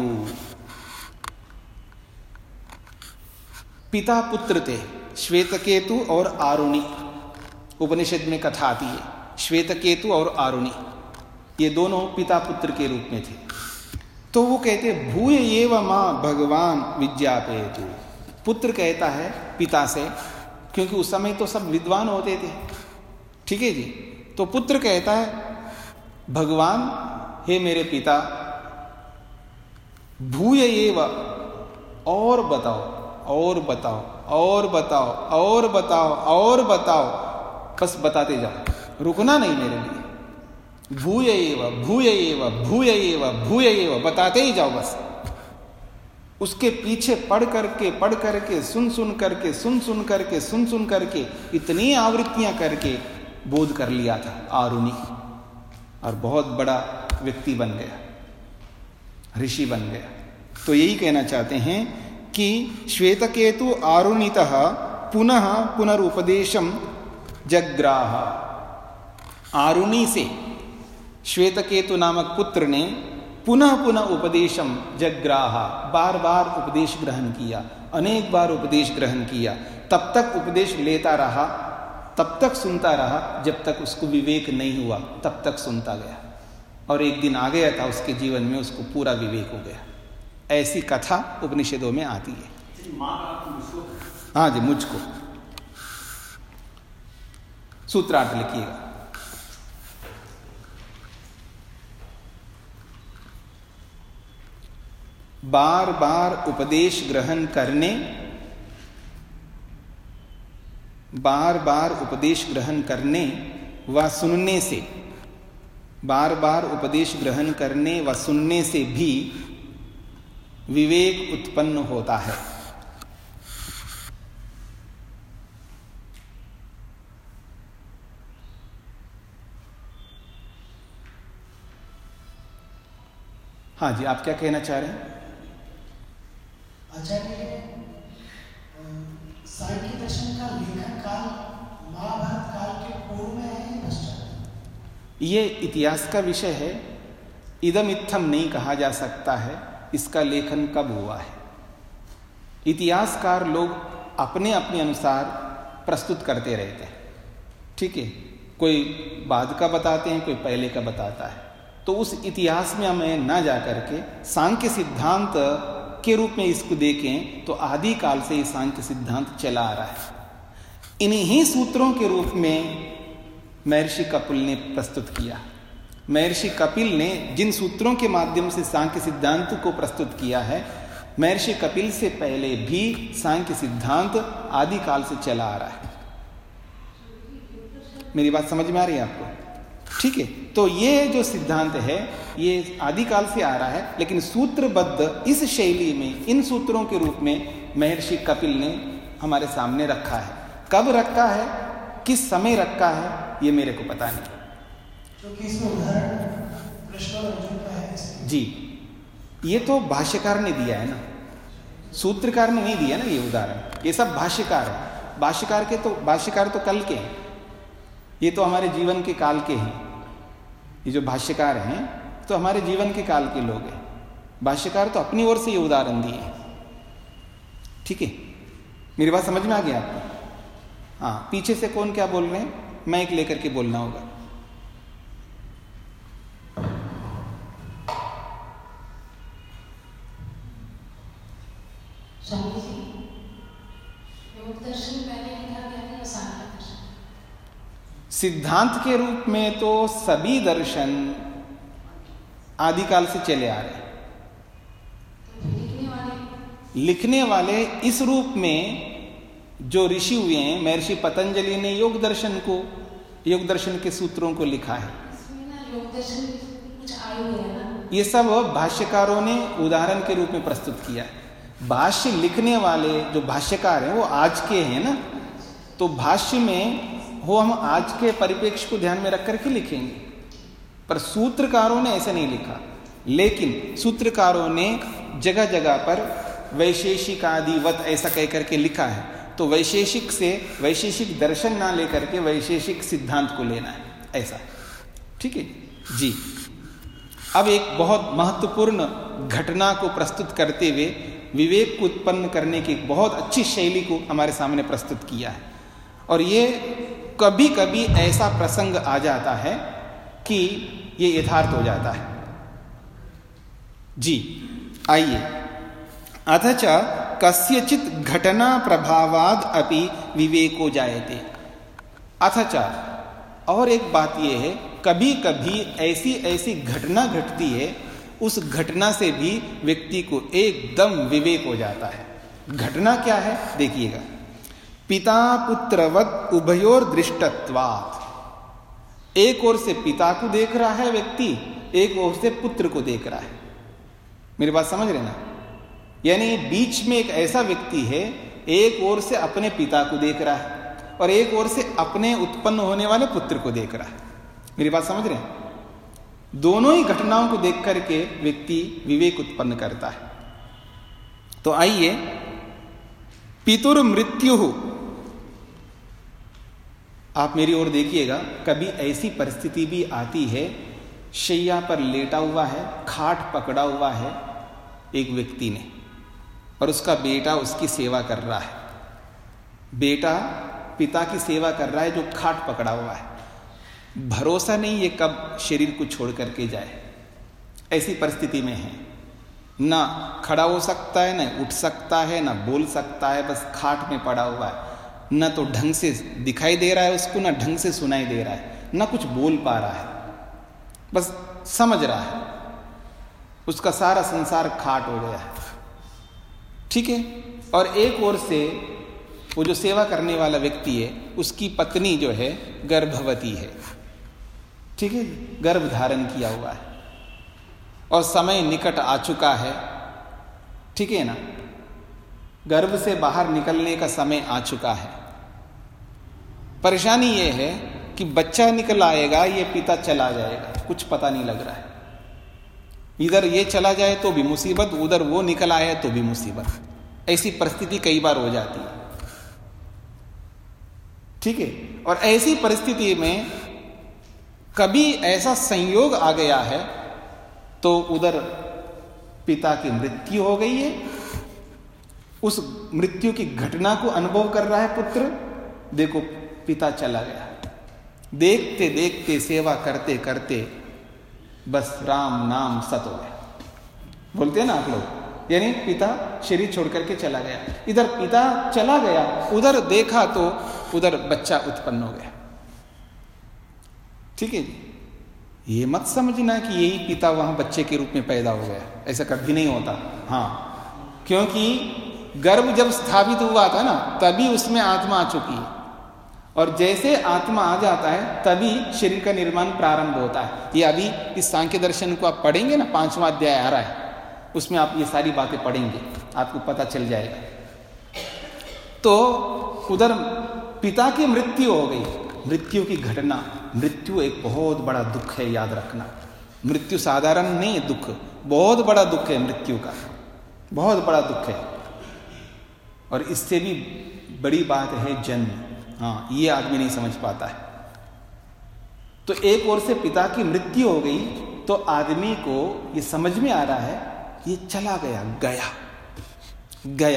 [SPEAKER 1] पिता पुत्र थे, श्वेतकेतु और आरुणि, उपनिषद में कथा आती है। श्वेतकेतु और आरुणि, ये दोनों पिता पुत्र के रूप में थे। तो वो कहते भूय एव मां भगवान विज्ञापयतु। पुत्र कहता है पिता से, क्योंकि उस समय तो सब विद्वान होते थे, ठीक है जी। तो पुत्र कहता है भगवान हे मेरे पिता, भूय एव, और बताओ और बताओ और बताओ और बताओ और बताओ, बस बताते जाओ, रुकना नहीं मेरे लिए। भूय एव भूय एव भूय एव भूय एव, बताते ही जाओ बस। उसके पीछे पढ़ करके सुन सुन करके इतनी आवृत्तियां करके बोध कर लिया था आरुणि, और बहुत बड़ा व्यक्ति बन गया, ऋषि बन गया। तो यही कहना चाहते हैं कि श्वेतकेतु आरुणितः पुनः पुनरुपदेशम जग्राह। आरुणि से श्वेतकेतु नामक पुत्र ने पुनः पुनः उपदेशम जग्राह, बार बार उपदेश ग्रहण किया, अनेक बार उपदेश ग्रहण किया। तब तक उपदेश लेता रहा, तब तक सुनता रहा, जब तक उसको विवेक नहीं हुआ, तब तक सुनता गया। और एक दिन आ गया था उसके जीवन में, उसको पूरा विवेक हो गया। ऐसी कथा उपनिषदों में आती है। हाँ जी, मुझको सूत्रार्थ लिखिएगा। बार बार उपदेश ग्रहण करने, बार बार उपदेश ग्रहण करने व सुनने से, बार बार उपदेश ग्रहण करने व सुनने से भी विवेक उत्पन्न होता है। हाँ जी, आप क्या कहना चाह रहे हैं?
[SPEAKER 2] आचार्य, सांख्य दर्शन का लेखन काल महाभारत काल के पूर्व में है या पश्चात?
[SPEAKER 1] ये इतिहास का विषय है, इदम इत्थम नहीं कहा जा सकता है इसका लेखन कब हुआ है। इतिहासकार लोग अपने अपने अनुसार प्रस्तुत करते रहते हैं, ठीक है। कोई बाद का बताते हैं, कोई पहले का बताता है। तो उस इतिहास में हमें ना जा करके सांख्य सिद्धांत के रूप में इसको देखें तो आदि काल से ये सांख्य सिद्धांत चला आ रहा है। इन्हीं सूत्रों के रूप में महर्षि कपिल ने प्रस्तुत किया। महर्षि कपिल ने जिन सूत्रों के माध्यम से सांख्य सिद्धांत को प्रस्तुत किया है, महर्षि कपिल से पहले भी सांख्य सिद्धांत आदि काल से चला आ रहा है। मेरी बात समझ में आ रही है आपको? ठीक है। तो ये जो सिद्धांत है ये आदि काल से आ रहा है, लेकिन सूत्रबद्ध इस शैली में, इन सूत्रों के रूप में महर्षि कपिल ने हमारे सामने रखा है। कब रखा है, किस समय रखा है, ये मेरे को पता नहीं।
[SPEAKER 2] क्योंकि इसमें उदाहरण कृष्ण और अर्जुन का है
[SPEAKER 1] जी, ये तो भाष्यकार ने दिया है ना, सूत्रकार ने नहीं दिया ना ये उदाहरण। ये सब भाष्यकार है। भाष्यकार तो कल के हैं, ये तो हमारे जीवन के काल के हैं। ये जो भाष्यकार हैं तो हमारे जीवन के काल के लोग हैं। भाष्यकार तो अपनी ओर से ये उदाहरण दिए हैं, ठीक है। मेरी बात समझ में आ गया आपको? हाँ, पीछे से कौन क्या बोल रहे हैं, माइक लेकर के बोलना होगा। सिद्धांत के रूप में तो सभी दर्शन आदिकाल से चले आ रहे हैं। लिखने वाले इस रूप में जो ऋषि हुए हैं, महर्षि पतंजलि ने योग दर्शन के सूत्रों को लिखा है। ये सब भाष्यकारों ने उदाहरण के रूप में प्रस्तुत किया है। भाष्य लिखने वाले जो भाष्यकार हैं वो आज के हैं ना, तो भाष्य में वो हम आज के परिप्रेक्ष्य को ध्यान में रख करके लिखेंगे। पर सूत्रकारों ने ऐसा नहीं लिखा, लेकिन सूत्रकारों ने जगह जगह पर वैशेषिक आदिवत ऐसा कह करके लिखा है। तो वैशेषिक से वैशेषिक दर्शन ना लेकर के वैशेषिक सिद्धांत को लेना है, ऐसा, ठीक है जी। अब एक बहुत महत्वपूर्ण घटना को प्रस्तुत करते हुए विवेक को उत्पन्न करने की बहुत अच्छी शैली को हमारे सामने प्रस्तुत किया है। और ये कभी कभी ऐसा प्रसंग आ जाता है कि ये यथार्थ हो जाता है। जी आइए, अथ च कस्यचित् घटना प्रभावाद अपि विवेको जायते। अथ च, और एक बात यह है, कभी कभी ऐसी ऐसी घटना घटती है, उस घटना से भी व्यक्ति को एकदम विवेक हो जाता है। घटना क्या है देखिएगा, पिता पुत्रवत उभयोर दृष्टत्वात्। एक ओर से पिता को देख रहा है व्यक्ति, एक ओर से पुत्र को देख रहा है। मेरी बात समझ रहे ना? यानी बीच में एक ऐसा व्यक्ति है, एक ओर से अपने पिता को देख रहा है और एक ओर से अपने उत्पन्न होने वाले पुत्र को देख रहा है। मेरी बात समझ रहे हैं? दोनों ही घटनाओं को देख करके व्यक्ति विवेक उत्पन्न करता है। तो आइए, पितुर मृत्यु, आप मेरी ओर देखिएगा, कभी ऐसी परिस्थिति भी आती है, शैया पर लेटा हुआ है, खाट पकड़ा हुआ है एक व्यक्ति ने, और उसका बेटा उसकी सेवा कर रहा है। बेटा पिता की सेवा कर रहा है जो खाट पकड़ा हुआ है। भरोसा नहीं ये कब शरीर को छोड़ करके जाए, ऐसी परिस्थिति में है। ना खड़ा हो सकता है, ना उठ सकता है, ना बोल सकता है, बस खाट में पड़ा हुआ है। ना तो ढंग से दिखाई दे रहा है उसको, ना ढंग से सुनाई दे रहा है, ना कुछ बोल पा रहा है, बस समझ रहा है उसका सारा संसार खाट हो गया है। ठीक है। और एक ओर से वो जो सेवा करने वाला व्यक्ति है, उसकी पत्नी जो है गर्भवती है। ठीक है, गर्भ धारण किया हुआ है और समय निकट आ चुका है। ठीक है ना, गर्भ से बाहर निकलने का समय आ चुका है। परेशानी ये है कि बच्चा निकल आएगा, ये पिता चला जाएगा, कुछ पता नहीं लग रहा है। इधर ये चला जाए तो भी मुसीबत, उधर वो निकल आए तो भी मुसीबत। ऐसी परिस्थिति कई बार हो जाती है। ठीक है। और ऐसी परिस्थिति में कभी ऐसा संयोग आ गया है तो उधर पिता की मृत्यु हो गई है, उस मृत्यु की घटना को अनुभव कर रहा है पुत्र। देखो पिता चला गया, देखते देखते सेवा करते करते बस राम नाम सत हो गया। बोलते हैं ना आप लोग, यानी पिता शरीर छोड़ करके चला गया। इधर पिता चला गया, उधर देखा तो उधर बच्चा उत्पन्न हो गया। ठीक है जी। ये मत समझना कि यही पिता वहां बच्चे के रूप में पैदा हो गया, ऐसा कभी नहीं होता। हाँ, क्योंकि गर्भ जब स्थापित हुआ था ना, तभी उसमें आत्मा आ चुकी है, और जैसे आत्मा आ जाता है तभी शरीर का निर्माण प्रारंभ होता है। ये अभी इस सांख्य दर्शन को आप पढ़ेंगे ना, 5वां अध्याय आ रहा है, उसमें आप ये सारी बातें पढ़ेंगे, आपको पता चल जाएगा। तो उधर पिता की मृत्यु हो गई, मृत्यु की घटना। मृत्यु एक बहुत बड़ा दुख है, याद रखना। मृत्यु साधारण नहीं है, दुख बहुत बड़ा दुख है मृत्यु का, बहुत बड़ा दुख है। और इससे भी बड़ी बात है जन्म। हाँ, ये आदमी नहीं समझ पाता है। तो एक ओर से पिता की मृत्यु हो गई तो आदमी को ये समझ में आ रहा है ये चला गया, गया गया।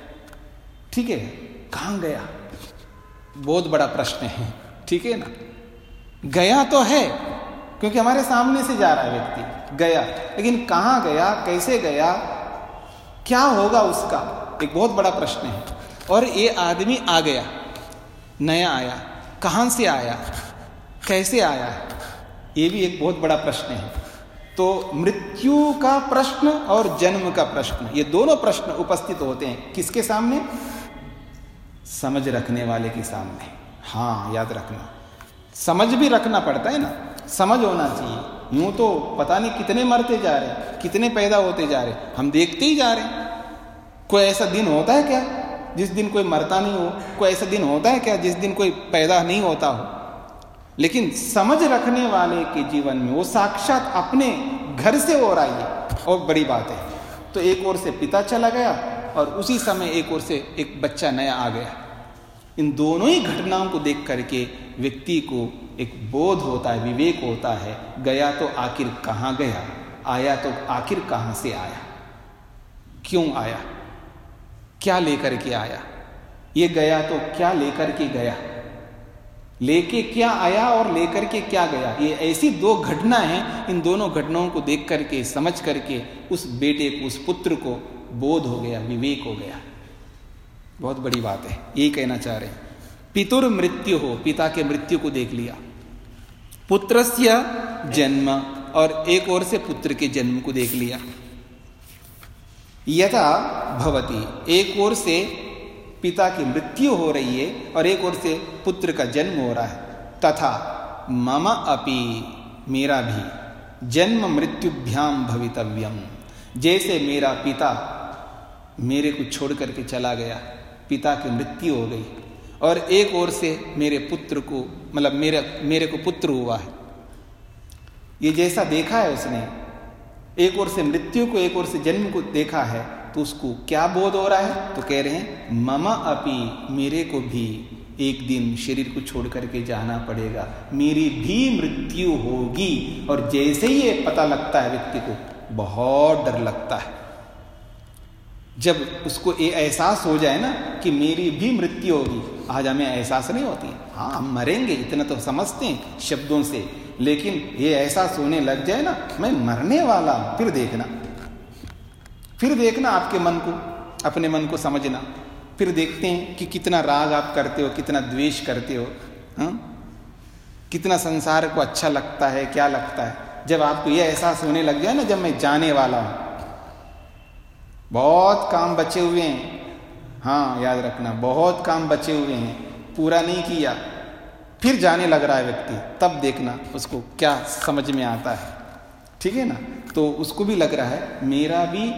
[SPEAKER 1] ठीक है, कहां गया, बहुत बड़ा प्रश्न है। ठीक है ना, गया तो है क्योंकि हमारे सामने से जा रहा है व्यक्ति, गया, लेकिन कहां गया, कैसे गया, क्या होगा उसका, एक बहुत बड़ा प्रश्न है। और ये आदमी आ गया, नया आया, कहां से आया, कैसे आया, ये भी एक बहुत बड़ा प्रश्न है। तो मृत्यु का प्रश्न और जन्म का प्रश्न, ये दोनों प्रश्न उपस्थित होते हैं किसके सामने? समझ रखने वाले के सामने। हाँ, याद रखना, समझ भी रखना पड़ता है ना, समझ होना चाहिए। यूं तो पता नहीं कितने मरते जा रहे, कितने पैदा होते जा रहे, हम देखते ही जा रहे। कोई ऐसा दिन होता है क्या जिस दिन कोई मरता नहीं हो? कोई ऐसा दिन होता है क्या जिस दिन कोई पैदा नहीं होता हो? लेकिन समझ रखने वाले के जीवन में वो साक्षात अपने घर से हो रहा है, और बड़ी बात है। तो एक ओर से पिता चला गया और उसी समय एक ओर से एक बच्चा नया आ गया। इन दोनों ही घटनाओं को देख करके व्यक्ति को एक बोध होता है, विवेक होता है। गया तो आखिर कहाँ गया, आया तो आखिर कहाँ से आया, क्यों आया, क्या लेकर के आया, ये गया तो क्या लेकर के गया। लेके क्या आया और लेकर के क्या गया, ये ऐसी दो घटना हैं। इन दोनों घटनाओं को देख करके, समझ करके उस बेटे को, उस पुत्र को बोध हो गया, विवेक हो गया। बहुत बड़ी बात है, यही कहना चाह रहे हैं। पितुर मृत्यु हो, पिता के मृत्यु को देख लिया, पुत्रस्य जन्म, और एक ओर से पुत्र के जन्म को देख लिया। यथा भवती, एक ओर से पिता की मृत्यु हो रही है और एक ओर से पुत्र का जन्म हो रहा है। तथा मम अपि, मेरा भी, जन्म मृत्युभ्याम भवितव्यम, जैसे मेरा पिता मेरे को छोड़ करके चला गया, पिता की मृत्यु हो गई, और एक ओर से मेरे पुत्र को, मतलब मेरे को पुत्र हुआ है। ये जैसा देखा है उसने, एक ओर से मृत्यु को, एक ओर से जन्म को देखा है, तो उसको क्या बोध हो रहा है? तो कह रहे हैं मम अपि, मेरे को भी एक दिन शरीर को छोड़ करके जाना पड़ेगा, मेरी भी मृत्यु होगी। और जैसे ही ये पता लगता है व्यक्ति को, बहुत डर लगता है। जब उसको ये एहसास हो जाए ना कि मेरी भी मृत्यु होगी, आज हमें एहसास नहीं होती, हाँ हम मरेंगे इतना तो समझते हैं शब्दों से, लेकिन ये एहसास होने लग जाए ना, मैं मरने वाला हूं, फिर देखना आपके मन को, अपने मन को समझना, फिर देखते हैं कि कितना राग आप करते हो, कितना द्वेष करते हो, हाँ? कितना संसार को अच्छा लगता है, क्या लगता है। जब आपको यह एहसास होने लग जाए ना, जब मैं जाने वाला हूं, बहुत काम बचे हुए हैं, हाँ याद रखना, बहुत काम बचे हुए हैं, पूरा नहीं किया, फिर जाने लग रहा है व्यक्ति, तब देखना उसको क्या समझ में आता है, ठीक है ना। तो उसको भी लग रहा है मेरा भी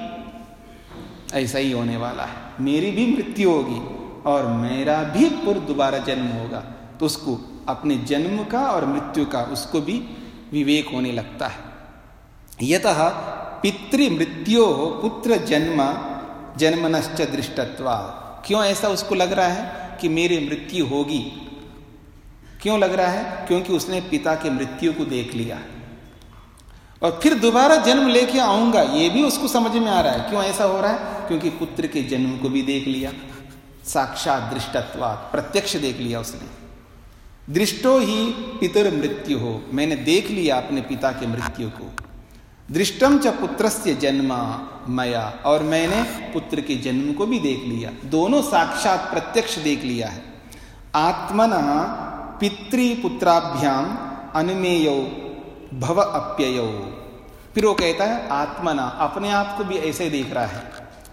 [SPEAKER 1] ऐसा ही होने वाला है, मेरी भी मृत्यु होगी और मेरा भी पुनः दोबारा जन्म होगा। तो उसको अपने जन्म का और मृत्यु का उसको भी विवेक होने लगता है। यतः पितृमृत्यो पुत्र जन्मनश्च दृष्टत्वा, क्यों ऐसा उसको लग रहा है कि मेरी मृत्यु होगी? क्यों लग रहा है? क्योंकि उसने पिता के मृत्यु को देख लिया और फिर दोबारा जन्म लेके आऊंगा, ये भी उसको समझ में आ रहा है। क्यों ऐसा हो रहा है? क्योंकि पुत्र के जन्म को भी देख लिया, साक्षात दृष्टत्वात्, प्रत्यक्ष देख लिया उसने। दृष्टो ही पितर मृत्यु हो, मैंने देख लिया अपने पिता के मृत्यु को। दृष्टम च पुत्रस्य जन्म मया, और मैंने पुत्र के जन्म को भी देख लिया, दोनों साक्षात प्रत्यक्ष देख लिया है। आत्मनः पितृपुत्राभ्याम अनुमेयो भव अप्ययो, फिर वो कहता है आत्मना, अपने आप को भी ऐसे देख रहा है।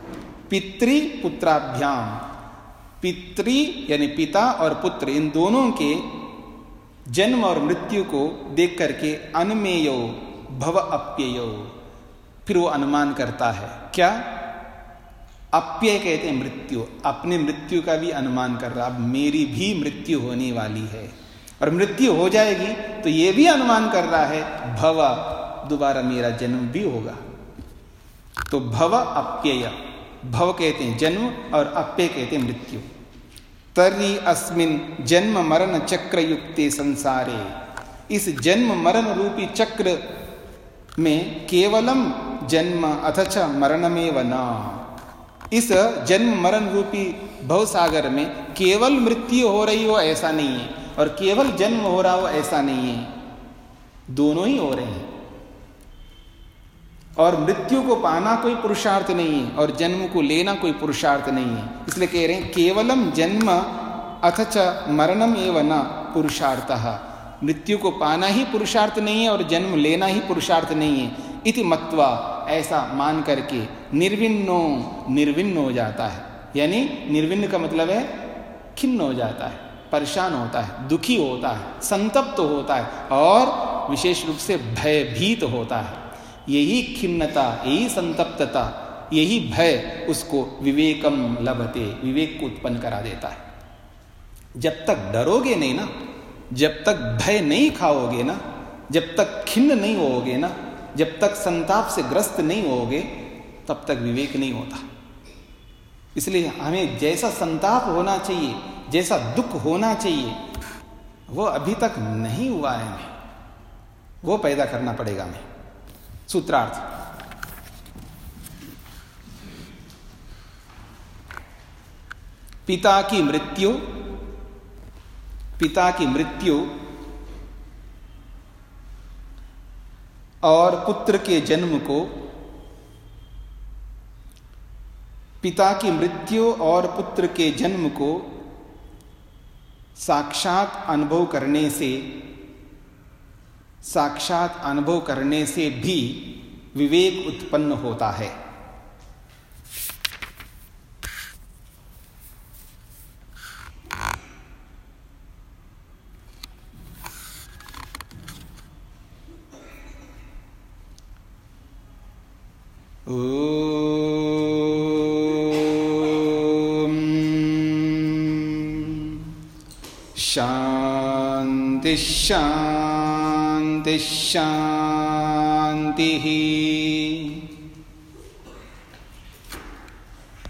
[SPEAKER 1] पितृपुत्राभ्याम, पितृ यानी पिता और पुत्र, इन दोनों के जन्म और मृत्यु को देख करके अनुमेयो भव अप्ययो, फिर वो अनुमान करता है। क्या? अप्यय कहते हैं मृत्यु, अपने मृत्यु का भी अनुमान कर रहा, अब मेरी भी मृत्यु होने वाली है और मृत्यु हो जाएगी, तो ये भी अनुमान कर रहा है भव, दोबारा मेरा जन्म भी होगा। तो भव अप्यय, भव कहते हैं जन्म और अप्यय कहते हैं मृत्यु। तर्हि अस्मिन् जन्म मरण चक्र युक्ते संसारे, इस जन्म मरण रूपी चक्र में केवलम जन्म अथच मरणमेव न, इस जन्म मरण रूपी भवसागर में केवल मृत्यु हो रही हो ऐसा नहीं है और केवल जन्म हो रहा हो ऐसा नहीं है, दोनों ही हो रहे हैं। और मृत्यु को पाना कोई पुरुषार्थ नहीं है और जन्म को लेना कोई पुरुषार्थ नहीं है, इसलिए कह रहे हैं केवलम जन्म अथच मरणम एव न पुरुषार्थः, मृत्यु को पाना ही पुरुषार्थ नहीं है और जन्म लेना ही पुरुषार्थ नहीं है। इति मत्वा, ऐसा मान करके निर्विन्न हो जाता है, यानी निर्विन्न का मतलब है खिन्न हो जाता है, परेशान होता है, दुखी होता है, संतप्त होता है और विशेष रूप से भयभीत होता है। यही खिन्नता, यही संतप्तता, यही भय उसको विवेकम लभते, विवेक को उत्पन्न करा देता है। जब तक डरोगे नहीं ना, जब तक भय नहीं खाओगे ना, जब तक खिन्न नहीं होगे ना, जब तक संताप से ग्रस्त नहीं होगे, तब तक विवेक नहीं होता। इसलिए हमें जैसा संताप होना चाहिए, जैसा दुख होना चाहिए, वो अभी तक नहीं हुआ है, हमें वो पैदा करना पड़ेगा हमें। सूत्रार्थ, पिता की मृत्यु पिता की मृत्यु और पुत्र के जन्म को, पिता की मृत्यु और पुत्र के जन्म को साक्षात अनुभव करने से भी विवेक उत्पन्न होता है। शांति शांति शांति।